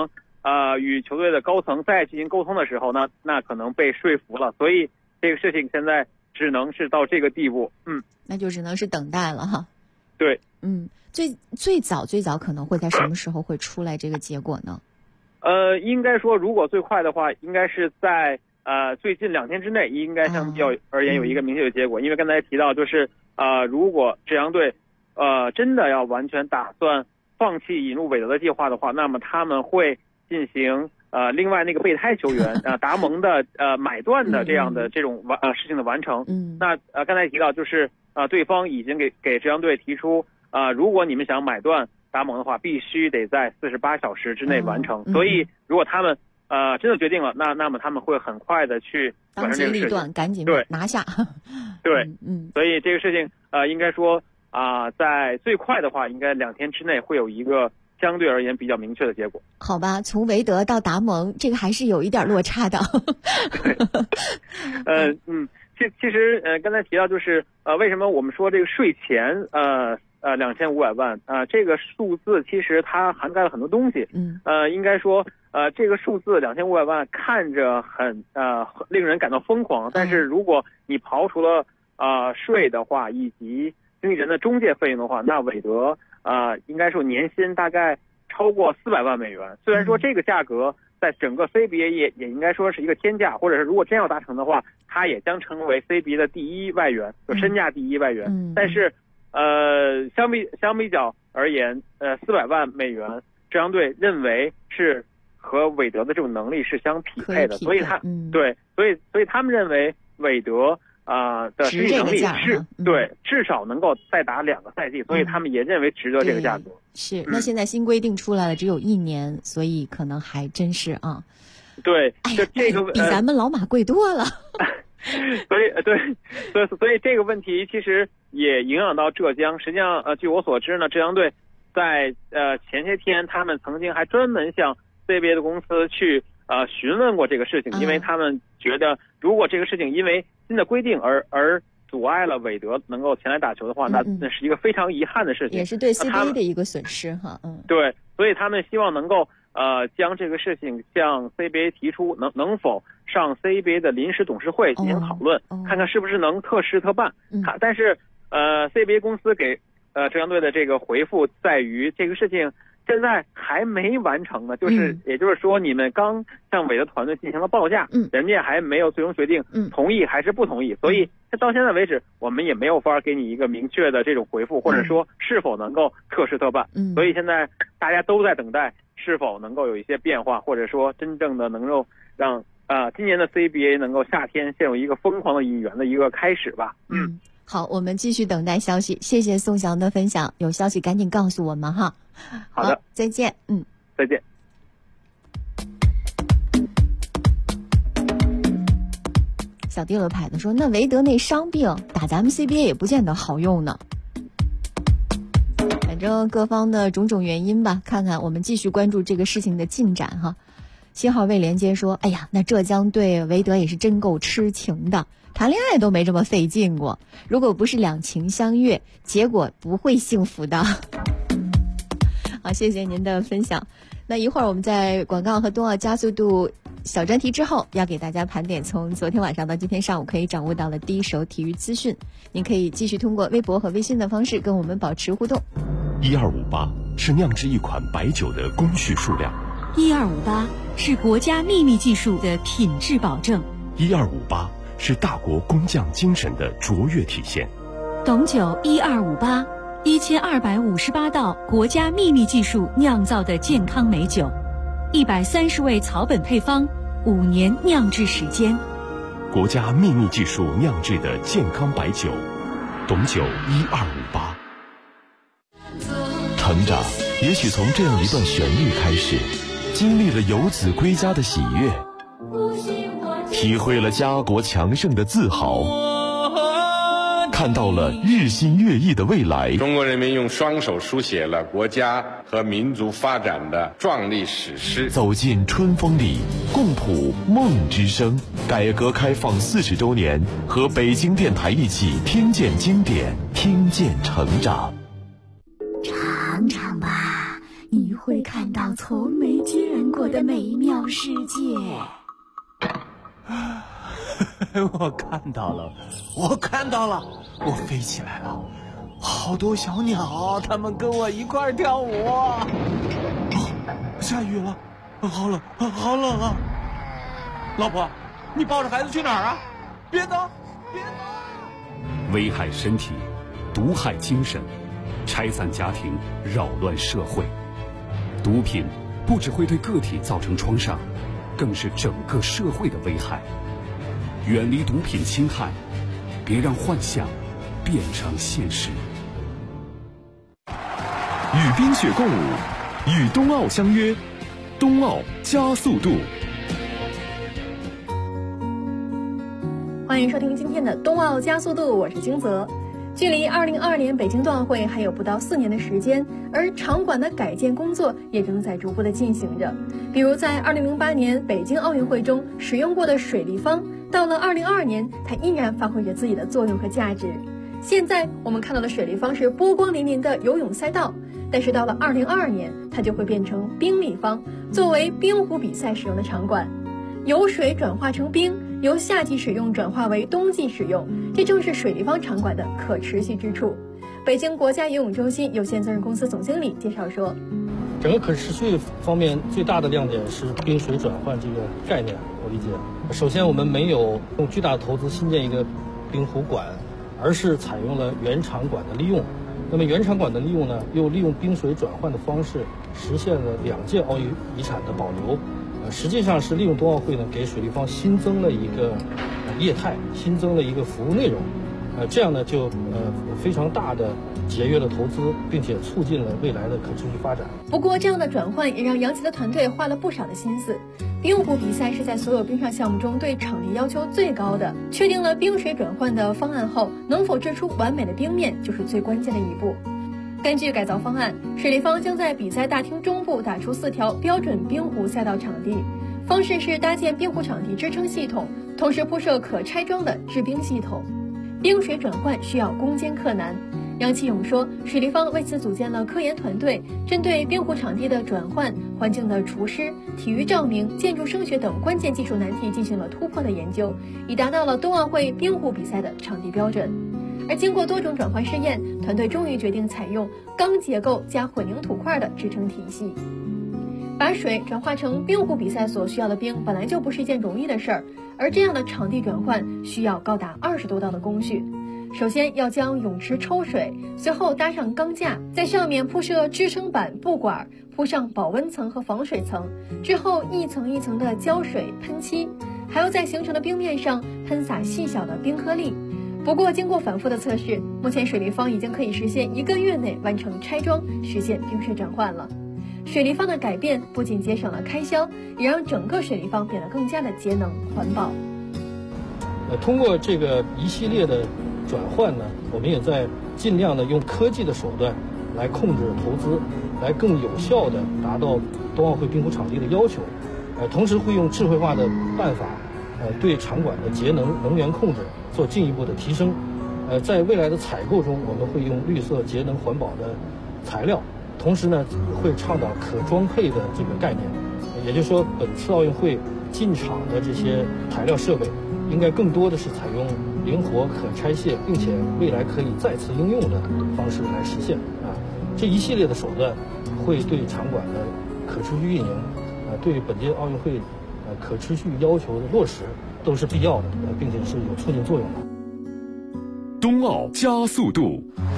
与球队的高层再进行沟通的时候呢，那可能被说服了，所以这个事情现在只能是到这个地步。 那就只能是等待了哈。 对， 最早可能会在什么时候会出来这个结果呢？ 应该说，如果最快的话，应该是在最近2天之内，应该相比较而言有一个明确的结果。因为刚才提到，就是如果浙江队真的要完全打算放弃引入韦德的计划的话，那么他们会进行另外那个备胎球员达蒙的买断的这样的这种事情的完成。那刚才提到就是对方已经给浙江队提出如果你们想买断达蒙的话，必须得在48小时之内完成。所以如果他们真的决定了，那么他们会很快的去完成这个事情，当机立断， 赶紧拿下。 对，所以这个事情应该说在最快的话，应该2天之内会有一个相对而言比较明确的结果。 好吧，从韦德到达蒙，这个还是有一点落差的。 其实刚才提到就是为什么我们说这个税前2500万这个数字其实它涵盖了很多东西。应该说这个数字2500万看着很令人感到疯狂，但是如果你刨除了税的话以及经纪人的中介费用的话，那韦德应该说年薪大概超过400万美元。虽然说这个价格在整个 CBA 也应该说是一个天价，或者是如果真要达成的话，它也将成为 CBA 的第一外援，就身价第一外援。但是相比较而言，400万美元，浙江队认为是和韦德的这种能力是相匹配的，所以所以他们认为韦德的实际能力是对，至少能够再打2个赛季，所以他们也认为值得这个价格。 是，那现在新规定出来了，只有1年，所以可能还真是对，就这个比咱们老马贵多了。 所以这个问题其实也影响到浙江。实际上据我所知呢，浙江队在前些天他们曾经还专门向 CBA 的公司去询问过这个事情，因为他们觉得如果这个事情因为新的规定而阻碍了韦德能够前来打球的话，那是一个非常遗憾的事情， 也是对 CBA 的一个损失哈。 对，所以他们希望能够将这个事情向 CBA 提出，能否上 CBA 的临时董事会进行讨论，看看是不是能特事特办。但是CBA 公司给浙江队的这个回复在于这个事情现在还没完成呢，也就是说你们刚向韦德团队进行了报价，人家还没有最终决定同意还是不同意，所以到现在为止我们也没有法给你一个明确的这种回复，或者说是否能够特事特办。所以现在大家都在等待是否能够有一些变化，或者说真正的能够让今年的 CBA 能够夏天陷入一个疯狂的引援的一个开始吧。 好，我们继续等待消息。谢谢宋翔的分享，有消息赶紧告诉我们哈。 好的， 再见。 再见。 小地了牌子说，那韦德那伤病打咱们 CBA 也不见得好用呢。反正各方的种种原因吧，看看我们继续关注这个事情的进展哈。信号未连接说，哎呀，那浙江队韦德也是真够痴情的，谈恋爱都没这么费劲过，如果不是两情相悦，结果不会幸福的。好，谢谢您的分享。那一会儿我们在广告和冬奥加速度小专题之后，要给大家盘点从昨天晚上到今天上午可以掌握到了第一手体育资讯。您可以继续通过微博和微信的方式跟我们保持互动。 1258是酿制一款白酒的工序数量 ，1258是国家秘密技术的品质保证 ，1258是大国工匠精神的卓越体现。 董酒1258 1258道国家秘密技术酿造的健康美酒，130味草本配方，5年酿制时间， 国家秘密技术酿制的健康白酒，董酒1258。成长也许从这样一段旋律开始，经历了游子归家的喜悦，体会了家国强盛的自豪，看到了日新月异的未来。 中国人民用双手书写了国家和民族发展的壮丽史诗。 走进春风里，共谱梦之声。改革开放40周年，和北京电台一起听见经典，听见成长。 尝尝吧，你会看到从没见过活的美妙世界。 我看到了，我飞起来了，好多小鸟，它们跟我一块跳舞。下雨了，好冷啊！老婆，你抱着孩子去哪儿啊？别走！ 危害身体，毒害精神，拆散家庭，扰乱社会。毒品不只会对个体造成创伤，更是整个社会的危害。远离毒品侵害，别让幻想变成现实。 与冰雪共舞，与冬奥相约，冬奥加速度。 欢迎收听今天的冬奥加速度，我是金泽。距离2022年北京冬奥会还有不到4年的时间，而场馆的改建工作也正在逐步的进行着。比如在2008年北京奥运会中使用过的水立方，到了2022年，它依然发挥着自己的作用和价值。现在我们看到的水立方是波光粼粼的游泳赛道，但是到了2022年，它就会变成冰立方，作为冰壶比赛使用的场馆。由水转化成冰，由夏季使用转化为冬季使用，这正是水立方场馆的可持续之处。北京国家游泳中心有限责任公司总经理介绍说， 整个可持续方面最大的亮点是冰水转换这个概念。我理解，首先我们没有用巨大的投资新建一个冰壶馆，而是采用了原场馆的利用。那么原场馆的利用呢，又利用冰水转换的方式实现了2届奥运遗产的保留。实际上是利用冬奥会呢，给水立方新增了一个业态，新增了一个服务内容。这样呢就非常大的节约了投资，并且促进了未来的可持续发展。 不过这样的转换也让杨琦的团队花了不少的心思。冰壶比赛是在所有冰上项目中对场地要求最高的，确定了冰水转换的方案后，能否制出完美的冰面就是最关键的一步。根据改造方案，水立方将在比赛大厅中部打出4条标准冰壶赛道场地，方式是搭建冰壶场地支撑系统，同时铺设可拆装的制冰系统。冰水转换需要攻坚克难。杨启勇说，水立方为此组建了科研团队，针对冰壶场地的转换、环境的除湿、体育照明、建筑声学等关键技术难题进行了突破的研究，以达到了冬奥会冰壶比赛的场地标准。而经过多种转换试验，团队终于决定采用钢结构加混凝土块的支撑体系。把水转化成冰壶比赛所需要的冰本来就不是一件容易的事儿，而这样的场地转换需要高达20多道的工序。首先要将泳池抽水，随后搭上钢架，在上面铺设支撑板、布管，铺上保温层和防水层，之后一层一层的浇水喷漆，还要在形成的冰面上喷洒细小的冰颗粒。不过经过反复的测试，目前水立方已经可以实现1个月内完成拆装，实现冰水转换了。水立方的改变不仅节省了开销，也让整个水立方变得更加的节能环保。 通过这个一系列的转换呢，我们也在尽量的用科技的手段来控制投资，来更有效的达到冬奥会冰壶场地的要求。同时会用智慧化的办法，对场馆的节能能源控制做进一步的提升。在未来的采购中，我们会用绿色、节能、环保的材料，同时呢，会倡导可装配的这个概念。也就是说，本次奥运会进场的这些材料设备，应该更多的是采用灵活、可拆卸，并且未来可以再次应用的方式来实现。这一系列的手段会对场馆的可持续运营，对本届奥运会可持续要求的落实都是必要的，并且是有促进作用的。 冬奥加速度，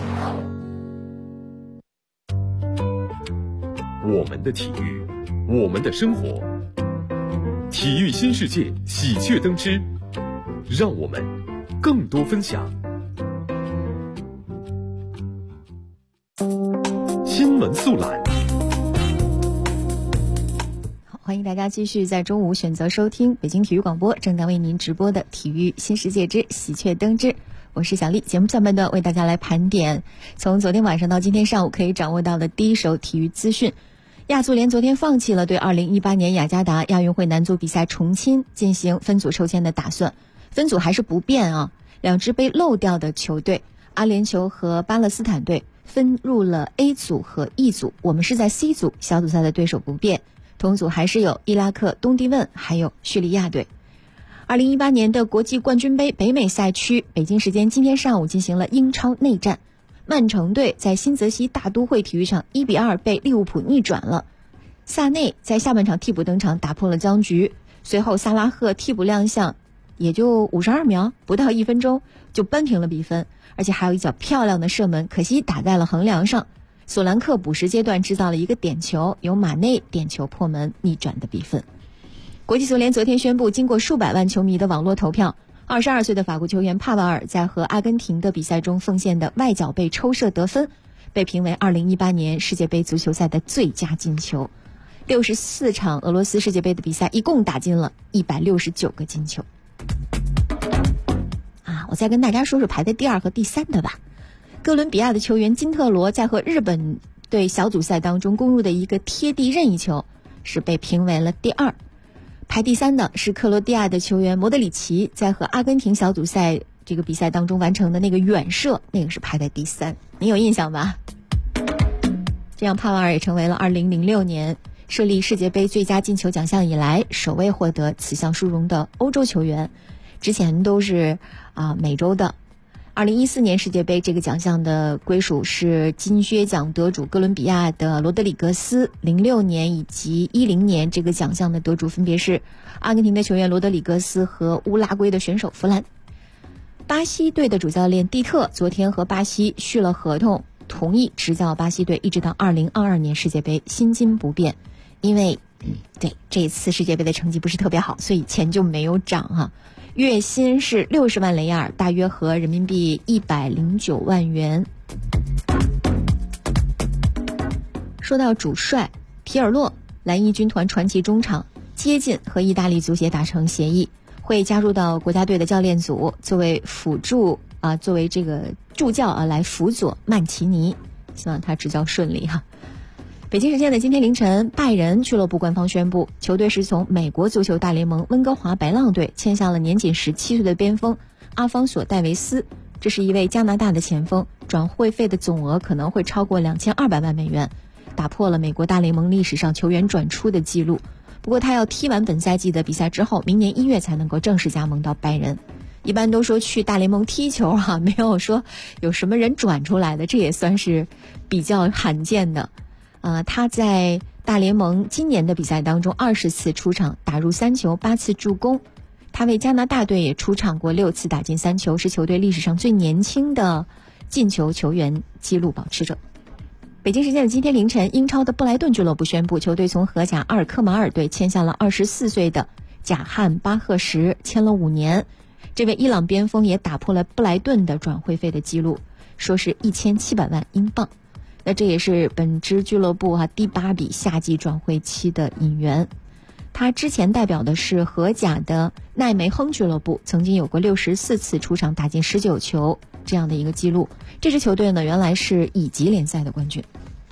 我们的体育，我们的生活，体育新世界喜鹊登枝，让我们更多分享。新闻速览。 欢迎大家继续在中午选择收听北京体育广播正在为您直播的体育新世界之喜鹊登枝，我是小丽。节目下半段为大家来盘点从昨天晚上到今天上午可以掌握到的第一手体育资讯。亚足联昨天放弃了对2018年雅加达亚运会男足比赛重新进行分组抽签的打算，分组还是不变啊。2支被漏掉的球队阿联酋和巴勒斯坦队分入了 A 组和 E 组，我们是在 C 组，小组赛的对手不变。 同组还是有伊拉克、东帝汶还有叙利亚队。2018年的国际冠军杯北美赛区，北京时间今天上午进行了英超内战。曼城队在新泽西大都会体育场1-2被利物浦逆转了。萨内在下半场替补登场，打破了僵局。随后萨拉赫替补亮相，也就52秒，不到1分钟就扳平了比分，而且还有一脚漂亮的射门，可惜打在了横梁上。索兰克补时阶段制造了一个点球，由马内点球破门逆转的比分。国际足联昨天宣布，经过数百万球迷的网络投票，22岁的法国球员帕瓦尔在和阿根廷的比赛中奉献的外脚背抽射得分，被评为2018年世界杯足球赛的最佳进球。64场俄罗斯世界杯的比赛，一共打进了169个进球。我再跟大家说说排在第2和第3的吧。哥伦比亚的球员金特罗在和日本队小组赛当中攻入的一个贴地任意球，是被评为了第2。排第3的是克罗地亚的球员莫德里奇在和阿根廷小组赛这个比赛当中完成的那个远射，那个是排在第3。你有印象吧？这样帕瓦尔也成为了2006年设立世界杯最佳进球奖项以来首位获得此项殊荣的欧洲球员，之前都是美洲的。2014年世界杯这个奖项的归属是金靴奖得主哥伦比亚的罗德里格斯，06年以及10年这个奖项的得主分别是阿根廷的球员罗德里格斯和乌拉圭的选手弗兰。巴西队的主教练蒂特昨天和巴西续了合同，同意执教巴西队一直到2022年世界杯，薪金不变。因为这次世界杯的成绩不是特别好，所以钱就没有涨月薪是60万雷亚尔，大约合人民币109万元。说到主帅皮尔洛，蓝衣军团传奇中场接近和意大利足协达成协议，会加入到国家队的教练组，作为辅助作为这个助教来辅佐曼奇尼，希望他执教顺利北京时间的今天凌晨，拜仁俱乐部官方宣布，球队是从美国足球大联盟温哥华白浪队签下了年仅17岁的边锋阿方索·戴维斯。这是一位加拿大的前锋，转会费的总额可能会超过2200万美元，打破了美国大联盟历史上球员转出的记录。不过他要踢完本赛季的比赛之后，明年1月才能够正式加盟到拜仁。一般都说去大联盟踢球没有说有什么人转出来的，这也算是比较罕见的。他在大联盟今年的比赛当中20次出场，打入3球，8次助攻。他为加拿大队也出场过6次，打进3球，是球队历史上最年轻的进球球员纪录保持者。北京时间的今天凌晨，英超的布莱顿俱乐部宣布，球队从荷甲阿尔科马尔队签下了24岁的贾汉巴赫什，签了5年。这位伊朗边锋也打破了布莱顿的转会费的记录，说是1700万英镑。那这也是本支俱乐部第8笔夏季转会期的引援。他之前代表的是荷甲的奈梅亨俱乐部，曾经有过64次出场打进19球这样的一个记录。这支球队呢，原来是乙级联赛的冠军。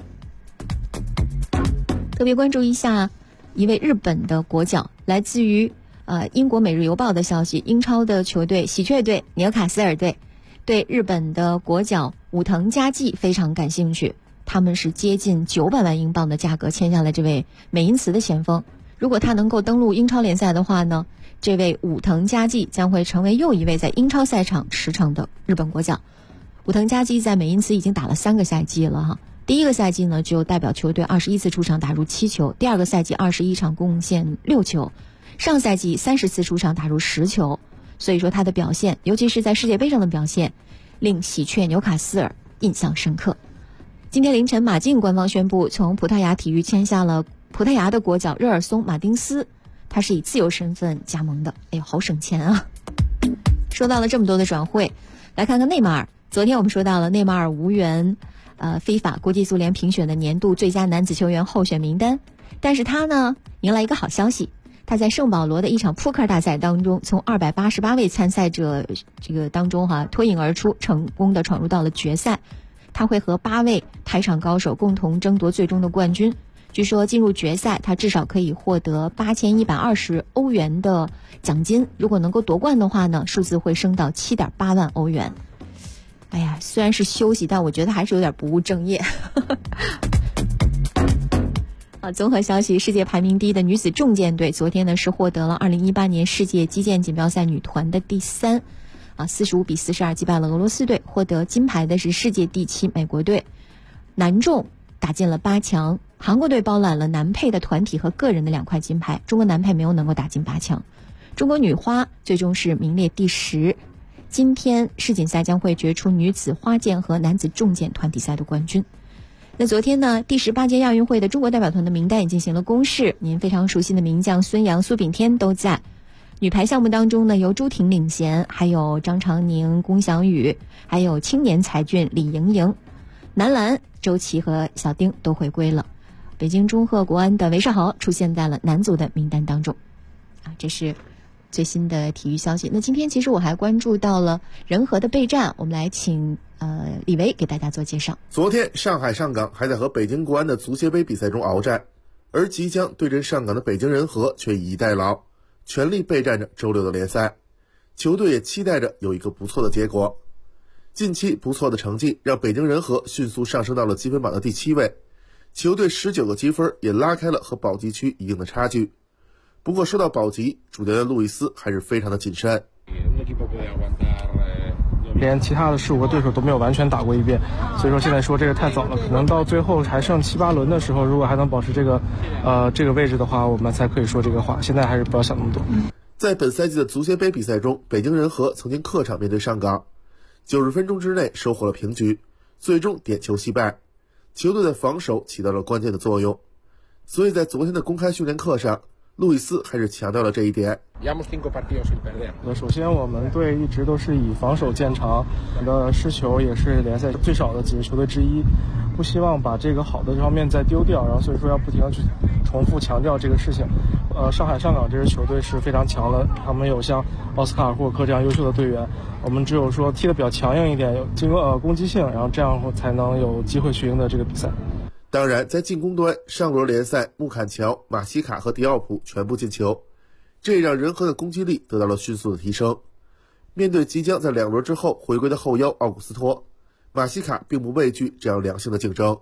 特别关注一下一位日本的国脚，来自于英国《每日邮报》的消息，英超的球队喜鹊队、纽卡斯尔队对日本的国脚武藤佳纪非常感兴趣。他们是接近900万英镑的价格签下了这位美因茨的前锋。如果他能够登陆英超联赛的话呢，这位武藤佳纪将会成为又一位在英超赛场驰骋的日本国脚。武藤佳纪在美因茨已经打了3个赛季了第一个赛季呢就代表球队21次出场打入7球，第二个赛季21场贡献6球，上赛季30次出场打入10球。所以说他的表现，尤其是在世界杯上的表现，令喜鹊纽卡斯尔印象深刻。今天凌晨，马竞官方宣布，从葡萄牙体育签下了葡萄牙的国脚热尔松·马丁斯，他是以自由身份加盟的。哎呦，好省钱说到了这么多的转会，来看看内马尔。昨天我们说到了内马尔无缘非法国际足联评选的年度最佳男子球员候选名单，但是他呢迎来一个好消息，他在圣保罗的一场扑克大赛当中，从288位参赛者这个当中脱颖而出，成功的闯入到了决赛。他会和8位台场高手共同争夺最终的冠军。据说进入决赛，他至少可以获得8120欧元的奖金。如果能够夺冠的话呢，数字会升到7.8万欧元。哎呀，虽然是休息，但我觉得还是有点不务正业。 综合消息，世界排名第一的女子重剑队昨天呢是获得了2018年世界击剑锦标赛女团的第3，45比42击败了俄罗斯队，获得金牌的是世界第7美国队。男重打进了8强，韩国队包揽了男配的团体和个人的2块金牌，中国男配没有能够打进8强。中国女花最终是名列第10。今天世锦赛将会决出女子花剑和男子重剑团体赛的冠军。那昨天呢，第18届亚运会的中国代表团的名单也进行了公示，您非常熟悉的名将孙杨、苏炳添都在。女排项目当中呢，由朱婷领衔，还有张常宁、龚翔宇，还有青年才俊李盈莹。男篮周琦和小丁都回归了。北京中赫国安的韦世豪出现在了男足的名单当中。这是最新的体育消息。那今天其实我还关注到了人和的备战，我们来请李维给大家做介绍。 昨天上海上港还在和北京国安的足协杯比赛中鏖战，而即将对阵上港的北京人和却以逸待劳，全力备战着周6的联赛。球队也期待着有一个不错的结果。近期不错的成绩让北京人和迅速上升到了积分榜的第7位，球队19个积分也拉开了和保级区一定的差距。不过说到保级，主教练路易斯还是非常的谨慎。 连其他的15个对手都没有完全打过一遍，所以说现在说这个太早了，可能到最后还剩7、8轮的时候，如果还能保持这个位置的话，我们才可以说这个话。现在还是不要想那么多。 在本赛季的足协杯比赛中，北京人和曾经客场面对上港，90分钟之内收获了平局，最终点球惜败。球队的防守起到了关键的作用，所以在昨天的公开训练课上，路易斯还是强调了这一点。 首先我们队一直都是以防守见长，我们的失球也是联赛最少的几个球队之一，不希望把这个好的这方面再丢掉，然后所以说要不停地去重复强调这个事情。上海上港这支球队是非常强的，他们有像奥斯卡尔霍克这样优秀的队员，我们只有说踢得比较强硬一点，有经过攻击性，然后这样才能有机会去赢得这个比赛。 当然在进攻端，上轮联赛穆坎乔、马西卡和迪奥普全部进球，这让人和的攻击力得到了迅速的提升。面对即将在2轮之后回归的后腰奥古斯托，马西卡并不畏惧这样良性的竞争。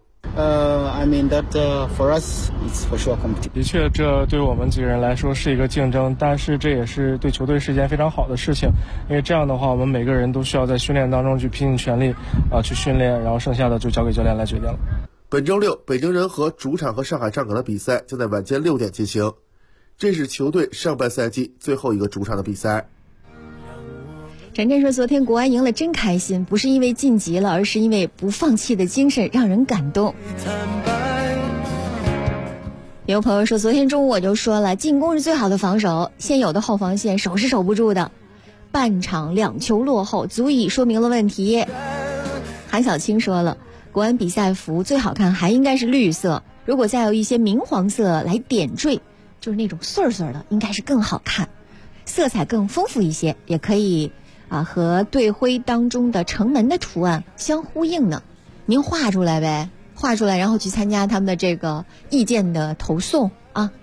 for us it's for sure competition. 的确，这对我们几个人来说是一个竞争，但是这也是对球队是一件非常好的事情，因为这样的话，我们每个人都需要在训练当中去拼尽全力去训练，然后剩下的就交给教练来决定了。 本周6，北京人和主场和上海上港的比赛将在晚间6点进行，这是球队上半赛季最后一个主场的比赛。 陈震说，昨天国安赢了真开心，不是因为晋级了，而是因为不放弃的精神让人感动。有朋友说，昨天中午我就说了，进攻是最好的防守，现有的后防线守是守不住的，半场2球落后足以说明了问题。韩小青说了，国安比赛服最好看还应该是绿色，如果再有一些明黄色来点缀，就是那种穗穗的，应该是更好看，色彩更丰富一些，也可以和队徽当中的城门的图案相呼应呢。您画出来呗，画出来然后去参加他们的这个意见的投送啊。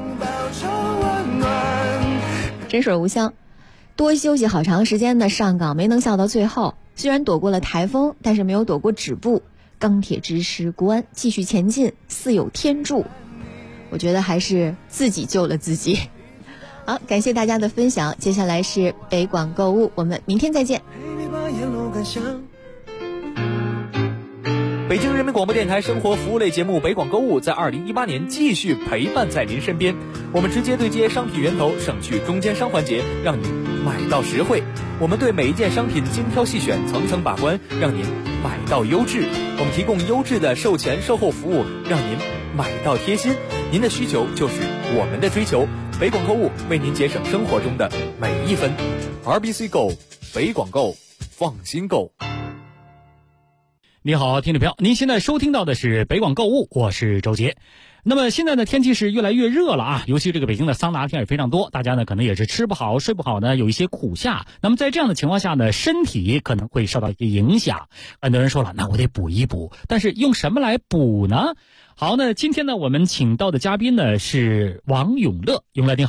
真水无香，多休息好长时间的上港没能笑到最后，虽然躲过了台风，但是没有躲过止步。钢铁之师国安继续前进，似有天助。我觉得还是自己救了自己。好，感谢大家的分享，接下来是北广购物，我们明天再见。 北京人民广播电台生活服务类节目北广购物在2018年继续陪伴在您身边，我们直接对接商品源头，省去中间商环节，让您买到实惠。我们对每一件商品精挑细选，层层把关，让您买到优质。我们提供优质的售前售后服务，让您买到贴心。您的需求就是我们的追求，北广购物为您节省生活中的每一分。RBC Go， 北广购，放心购。 你好，听众朋友，您现在收听到的是北广购物，我是周杰。那么现在呢，天气是越来越热了啊，尤其这个北京的桑拿天也非常多，大家呢可能也是吃不好睡不好呢，有一些苦夏。那么在这样的情况下呢，身体可能会受到一些影响。很多人说了，那我得补一补，但是用什么来补呢？好，那今天呢我们请到的嘉宾呢是王永乐。永乐你好。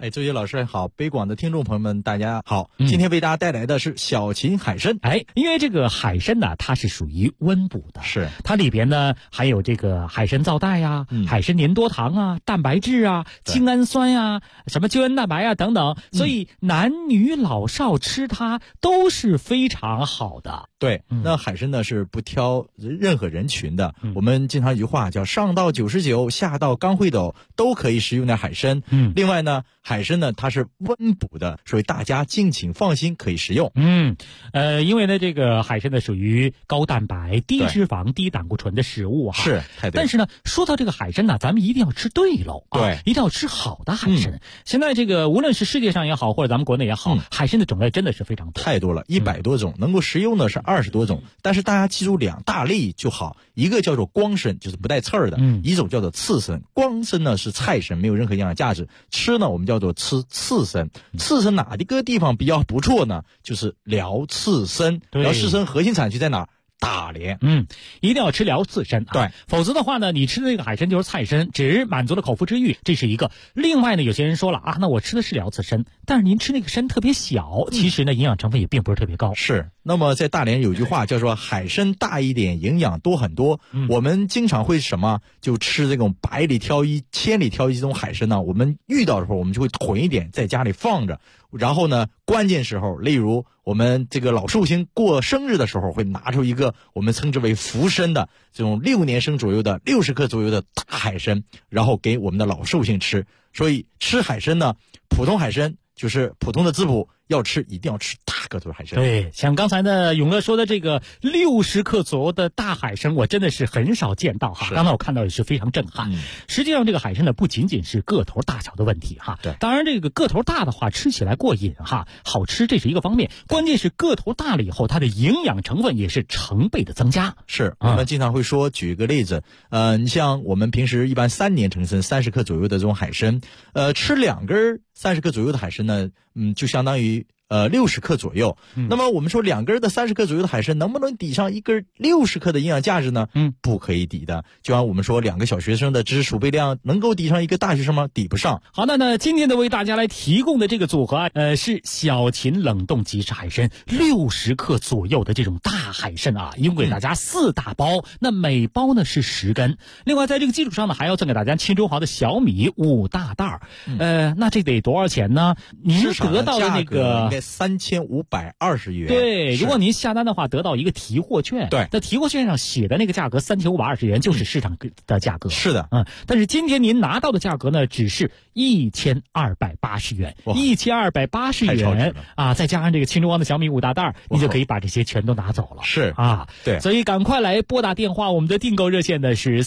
周杰老师好，北广的听众朋友们大家好，今天为大家带来的是小秦海参。 因为这个海参呢，它是属于温补的， 是它里边呢还有这个海参皂苷呀、海参粘多糖啊、蛋白质啊、精氨酸呀、什么胶原蛋白啊等等，所以男女老少吃它都是非常好的。 对，那海参呢是不挑任何人群的。我们经常有句话叫上到99，下到刚会斗，都可以食用点海参。另外呢，海参呢它是温补的，所以大家敬请放心可以食用。 因为呢这个海参呢属于高蛋白、低脂肪、低胆固醇的食物哈。 是，太对。 但是呢，说到这个海参呢，咱们一定要吃对喽。 对， 一定要吃好的海参。现在这个无论是世界上也好，或者咱们国内也好，海参的种类真的是非常多， 太多了，100多种，能够食用的是20多种。但是大家记住2大类就好，一个叫做光参，就是不带刺儿的，一种叫做刺参。光参呢是菜参，没有任何营养价值，吃呢我们叫做吃刺参。刺参哪一个地方比较不错呢？就是辽刺参。辽刺参核心产区在哪儿？大连。 一定要吃辽刺参啊， 对， 否则的话呢，你吃的那个海参就是菜参，只满足了口腹之欲，这是一个。另外呢，有些人说了啊，那我吃的是辽刺参，但是您吃那个参特别小，其实呢营养成分也并不是特别高。 是。那么在大连有句话叫做海参大一点，营养多很多。我们经常会什么就吃这种百里挑一、千里挑一这种海参呢，我们遇到的时候我们就会囤一点在家里放着，然后呢关键时候，例如我们这个老寿星过生日的时候，会拿出一个我们称之为福参的这种6年生左右的60克左右的大海参，然后给我们的老寿星吃。所以吃海参呢，普通海参就是普通的滋补，要吃一定要吃大个头的海参。 对，像刚才呢永乐说的这个60克左右的大海参，我真的是很少见到哈。刚才我看到也是非常震撼。实际上这个海参呢，不仅仅是个头大小的问题哈。 对， 当然这个个头大的话，吃起来过瘾哈，好吃这是一个方面。关键是个头大了以后，它的营养成分也是成倍的增加。 是，我们经常会说，举一个例子，你像我们平时一般3年成参30克左右的这种海参，吃2根30克左右的海参呢，就相当于60克左右。那么我们说2根的30克左右的海参能不能抵上1根60克的营养价值呢？不可以抵的。就像我们说2个小学生的知识储备量能够抵上1个大学生吗？抵不上。 好，那今天的为大家来提供的这个组合是小秦冷冻即食海参60克左右的这种大海参啊，一共给大家4大包，那每包呢是10根。另外在这个基础上呢，还要赠给大家青中华的小米5大袋那这得多少钱呢？您得到的那个 3520元。 对，如果您下单的话，得到一个提货券。 对， 那提货券上写的那个价格3520元就是市场的价格。 是的， 但是今天您拿到的价格呢，只是1280元，1280元啊，再加上这个青中王的小米5大袋，你就可以把这些全都拿走了。 是啊， 对， 所以赶快来拨打电话，我们的订购热线呢是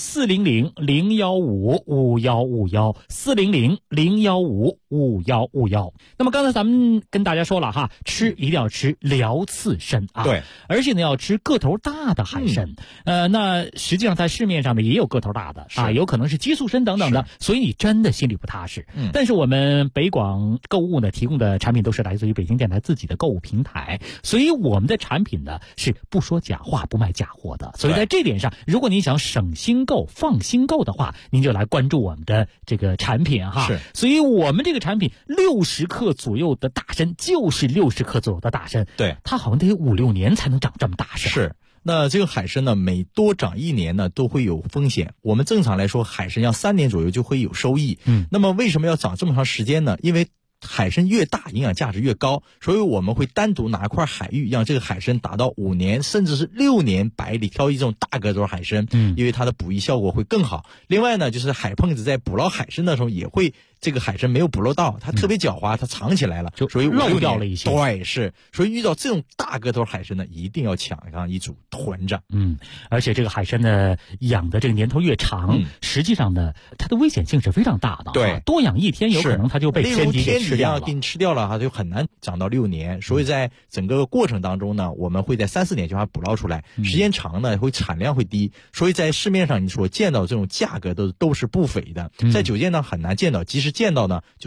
400-015-5151，400-015-5151。那么刚才咱们跟大家说了哈，吃一定要吃辽刺参啊， 对， 而且呢要吃个头大的海参。那实际上在市面上呢也有个头大的啊，有可能是激素参等等的，所以你真的心里不踏实。但是我们北广购物呢提供的产品都是来自于北京电台自己的购物平台，所以我们的产品呢是不说假话不卖假货的。所以在这点上，如果你想省心购放心购的话，您就来关注我们的这个产品哈。 是， 所以我们这个产品60克左右的大参就是60克左右的大参， 对， 它好像得5-6年才能长这么大参。 是，那这个海参呢，每多长1年呢，都会有风险。我们正常来说，海参要3年左右就会有收益。那么为什么要长这么长时间呢？因为海参越大，营养价值越高，所以我们会单独拿一块海域，让这个海参达到5年甚至是6年百里挑一这种大个头海参，因为它的捕鱼效果会更好。另外呢，就是海碰子在捕捞海参的时候，也会这个海参没有捕捞到，它特别狡猾，它藏起来了，所以漏掉了一些。 对，是，所以遇到这种大个头海参呢，一定要抢上一组囤着。 而且这个海参呢，养的这个年头越长，实际上呢，它的危险性是非常大的。 对， 多养1天，有可能它就被天敌给吃掉了。 给你吃掉了，它就很难长到6年。所以在整个过程当中呢，我们会在3-4年就把它捕捞出来，时间长呢，会产量会低。所以在市面上你所见到这种价格都是不菲的，在酒店呢很难见到，即使见到呢，就是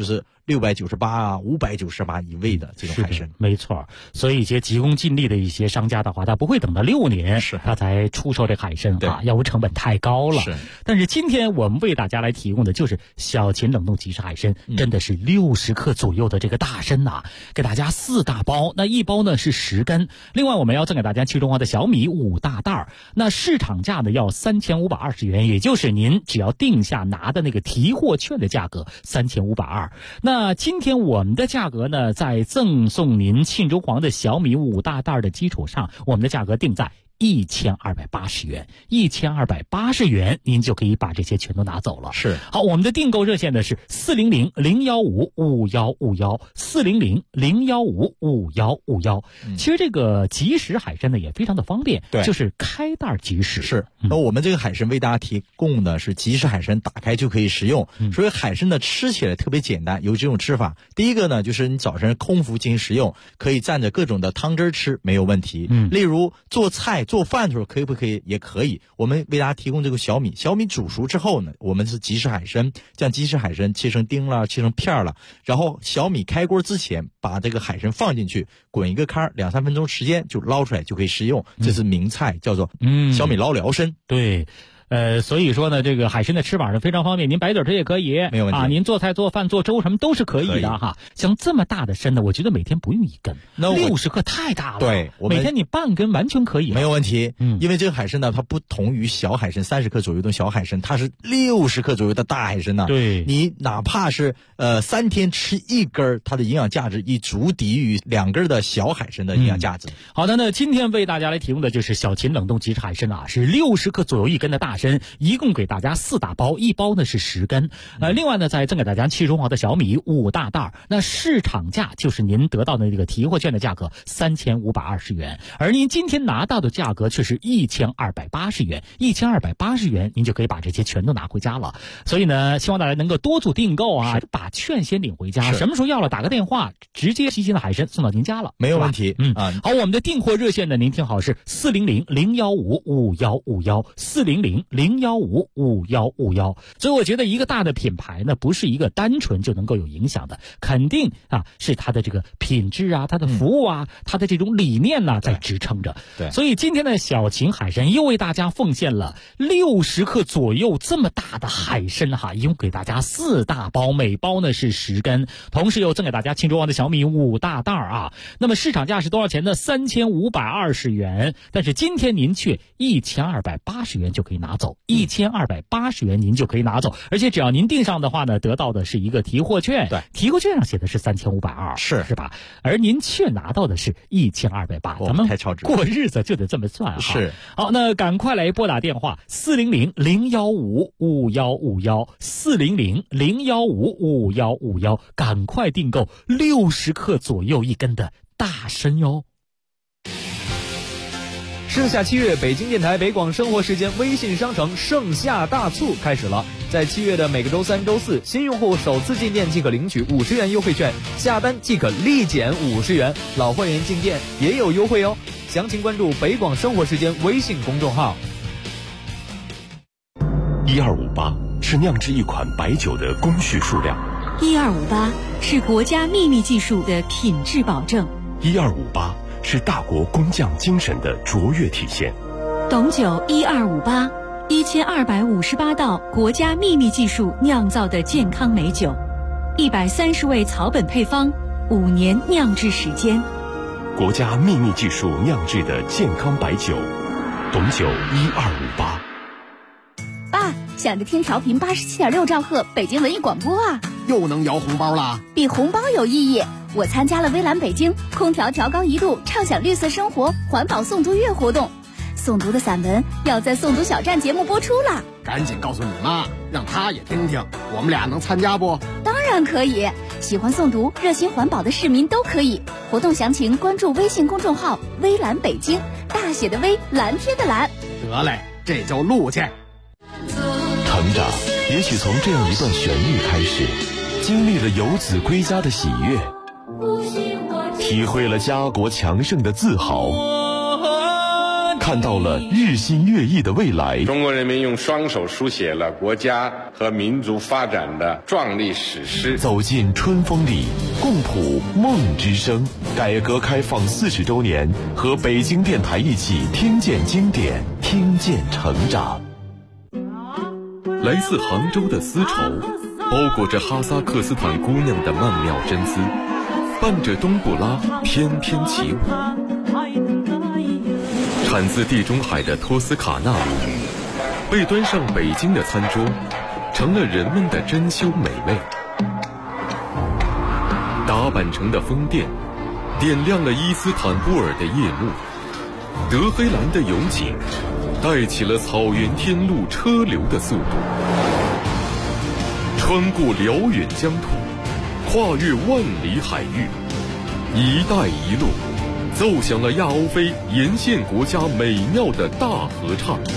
698啊、598一位的这种海参。 没错，所以一些急功近利的一些商家的话，他不会等到6年他才出售这海参啊，要不成本太高了。但是今天我们为大家来提供的就是小秦冷冻即食海参，真的是60克左右的这个大参呐，给大家4大包，那一包呢是10根。另外我们要赠给大家去中华的小米5大袋，那市场价呢要3520元，也就是您只要定下拿的那个提货券的价格3520。那今天我们的价格呢，在赠送您沁州黄的小米5大袋的基础上，我们的价格定在1280元，1280元，您就可以把这些全都拿走了。 是。 好，我们的订购热线呢是400-015-5151，400-015-5151。其实这个即食海参呢也非常的方便， 对， 就是开袋即食。 是。那我们这个海参为大家提供的是即食海参，打开就可以食用。所以海参呢吃起来特别简单，有几种吃法。第一个呢，就是你早晨空腹进行食用，可以蘸着各种的汤汁吃，没有问题。例如做菜做饭的时候可以不可以？也可以。我们为大家提供这个小米煮熟之后呢，我们是即食海参，将即食海参切成丁了，切成片了，然后小米开锅之前把这个海参放进去，滚一个开，2-3分钟时间就捞出来就可以食用。这是名菜，叫做小米捞辽参。 对。所以说呢，这个海参的吃法是非常方便，您白嘴吃也可以， 没有问题啊。您做菜做饭做粥什么都是可以的哈。像这么大的参呢，我觉得每天不用1根，60克太大了。 对， 每天你半根完全可以， 没有问题。因为这个海参呢，它不同于小海参30克左右的小海参，它是60克左右的大海参呢。 对， 你哪怕是3天吃1根，它的营养价值已足抵于2根的小海参的营养价值。 好的，那今天为大家来提供的就是小秦冷冻即食海参啊，是60克左右1根的大参，一共给大家4大包，一包呢是10根。另外呢，再赠给大家沁中华的小米5大袋，那市场价就是您得到的这个提货券的价格3520元，而您今天拿到的价格却是1280元，1280元您就可以把这些全都拿回家了。所以呢，希望大家能够多做订购啊，把券先领回家，什么时候要了打个电话，直接新鲜的海参送到您家了， 没有问题。 好，我们的订货热线呢，您听好是400-015-5151，400-015-5151。所以我觉得一个大的品牌呢，不是一个单纯就能够有影响的，肯定啊是它的这个品质啊，它的服务啊，它的这种理念呢在支撑着。 对， 所以今天的小秦海参又为大家奉献了60克左右这么大的海参哈，一共给大家4大包，每包呢是10根，同时又赠给大家沁中华的小米5大袋啊。那么市场价是多少钱呢？3520元，但是今天您却1280元就可以拿走，1280元您就可以拿走，而且只要您订上的话呢，得到的是一个提货券。 对， 提货券上写的是3520，是吧？而您却拿到的是1280，咱们过日子就得这么算哈。 是。 好，那赶快来拨打电话400-015-5151，400-015-5151，赶快订购60克左右1根的大参哟。 盛夏7月，北京电台北广生活时间微信商城盛夏大促开始了。在7月的每个周3、周4，新用户首次进店即可领取50元优惠券，下单即可立减50元，老会员进店也有优惠哦。详情关注北广生活时间微信公众号。 1258是酿制一款白酒的工序数量 ，1258是国家秘密技术的品质保证 ，1258是大国工匠精神的卓越体现。 董酒1258，1258道国家秘密技术酿造的健康美酒，130味草本配方，5年酿制时间。 国家秘密技术酿制的健康白酒，董酒1258。 爸，想着听调频87.6兆赫北京文艺广播啊， 又能摇红包啦！ 比红包有意义。我参加了微蓝北京空调调高1度畅享绿色生活环保诵读月活动，诵读的散文要在诵读小站节目播出了。 赶紧告诉你妈，让她也听听，我们俩能参加不？ 当然可以，喜欢诵读热心环保的市民都可以。活动详情关注微信公众号微蓝北京，大写的微，蓝天的蓝。 得嘞，这就录去。 成长也许从这样一段旋律开始，经历了游子归家的喜悦，体会了家国强盛的自豪， 看到了日新月异的未来。 中国人民用双手书写了国家和民族发展的壮丽史诗。 走进春风里，共谱梦之声。改革开放40周年，和北京电台一起听见经典，听见成长。 来自杭州的丝绸，包裹着哈萨克斯坦姑娘的曼妙真丝，伴着冬不拉翩翩起舞。产自地中海的托斯卡纳米，被端上北京的餐桌，成了人们的珍馐美味。打扮成的宫殿，点亮了伊斯坦布尔的夜幕。德黑兰的油井，带起了草原天路车流的速度。穿过辽远疆土，跨越万里海域，一带一路奏响了亚欧非沿线国家美妙的大合唱。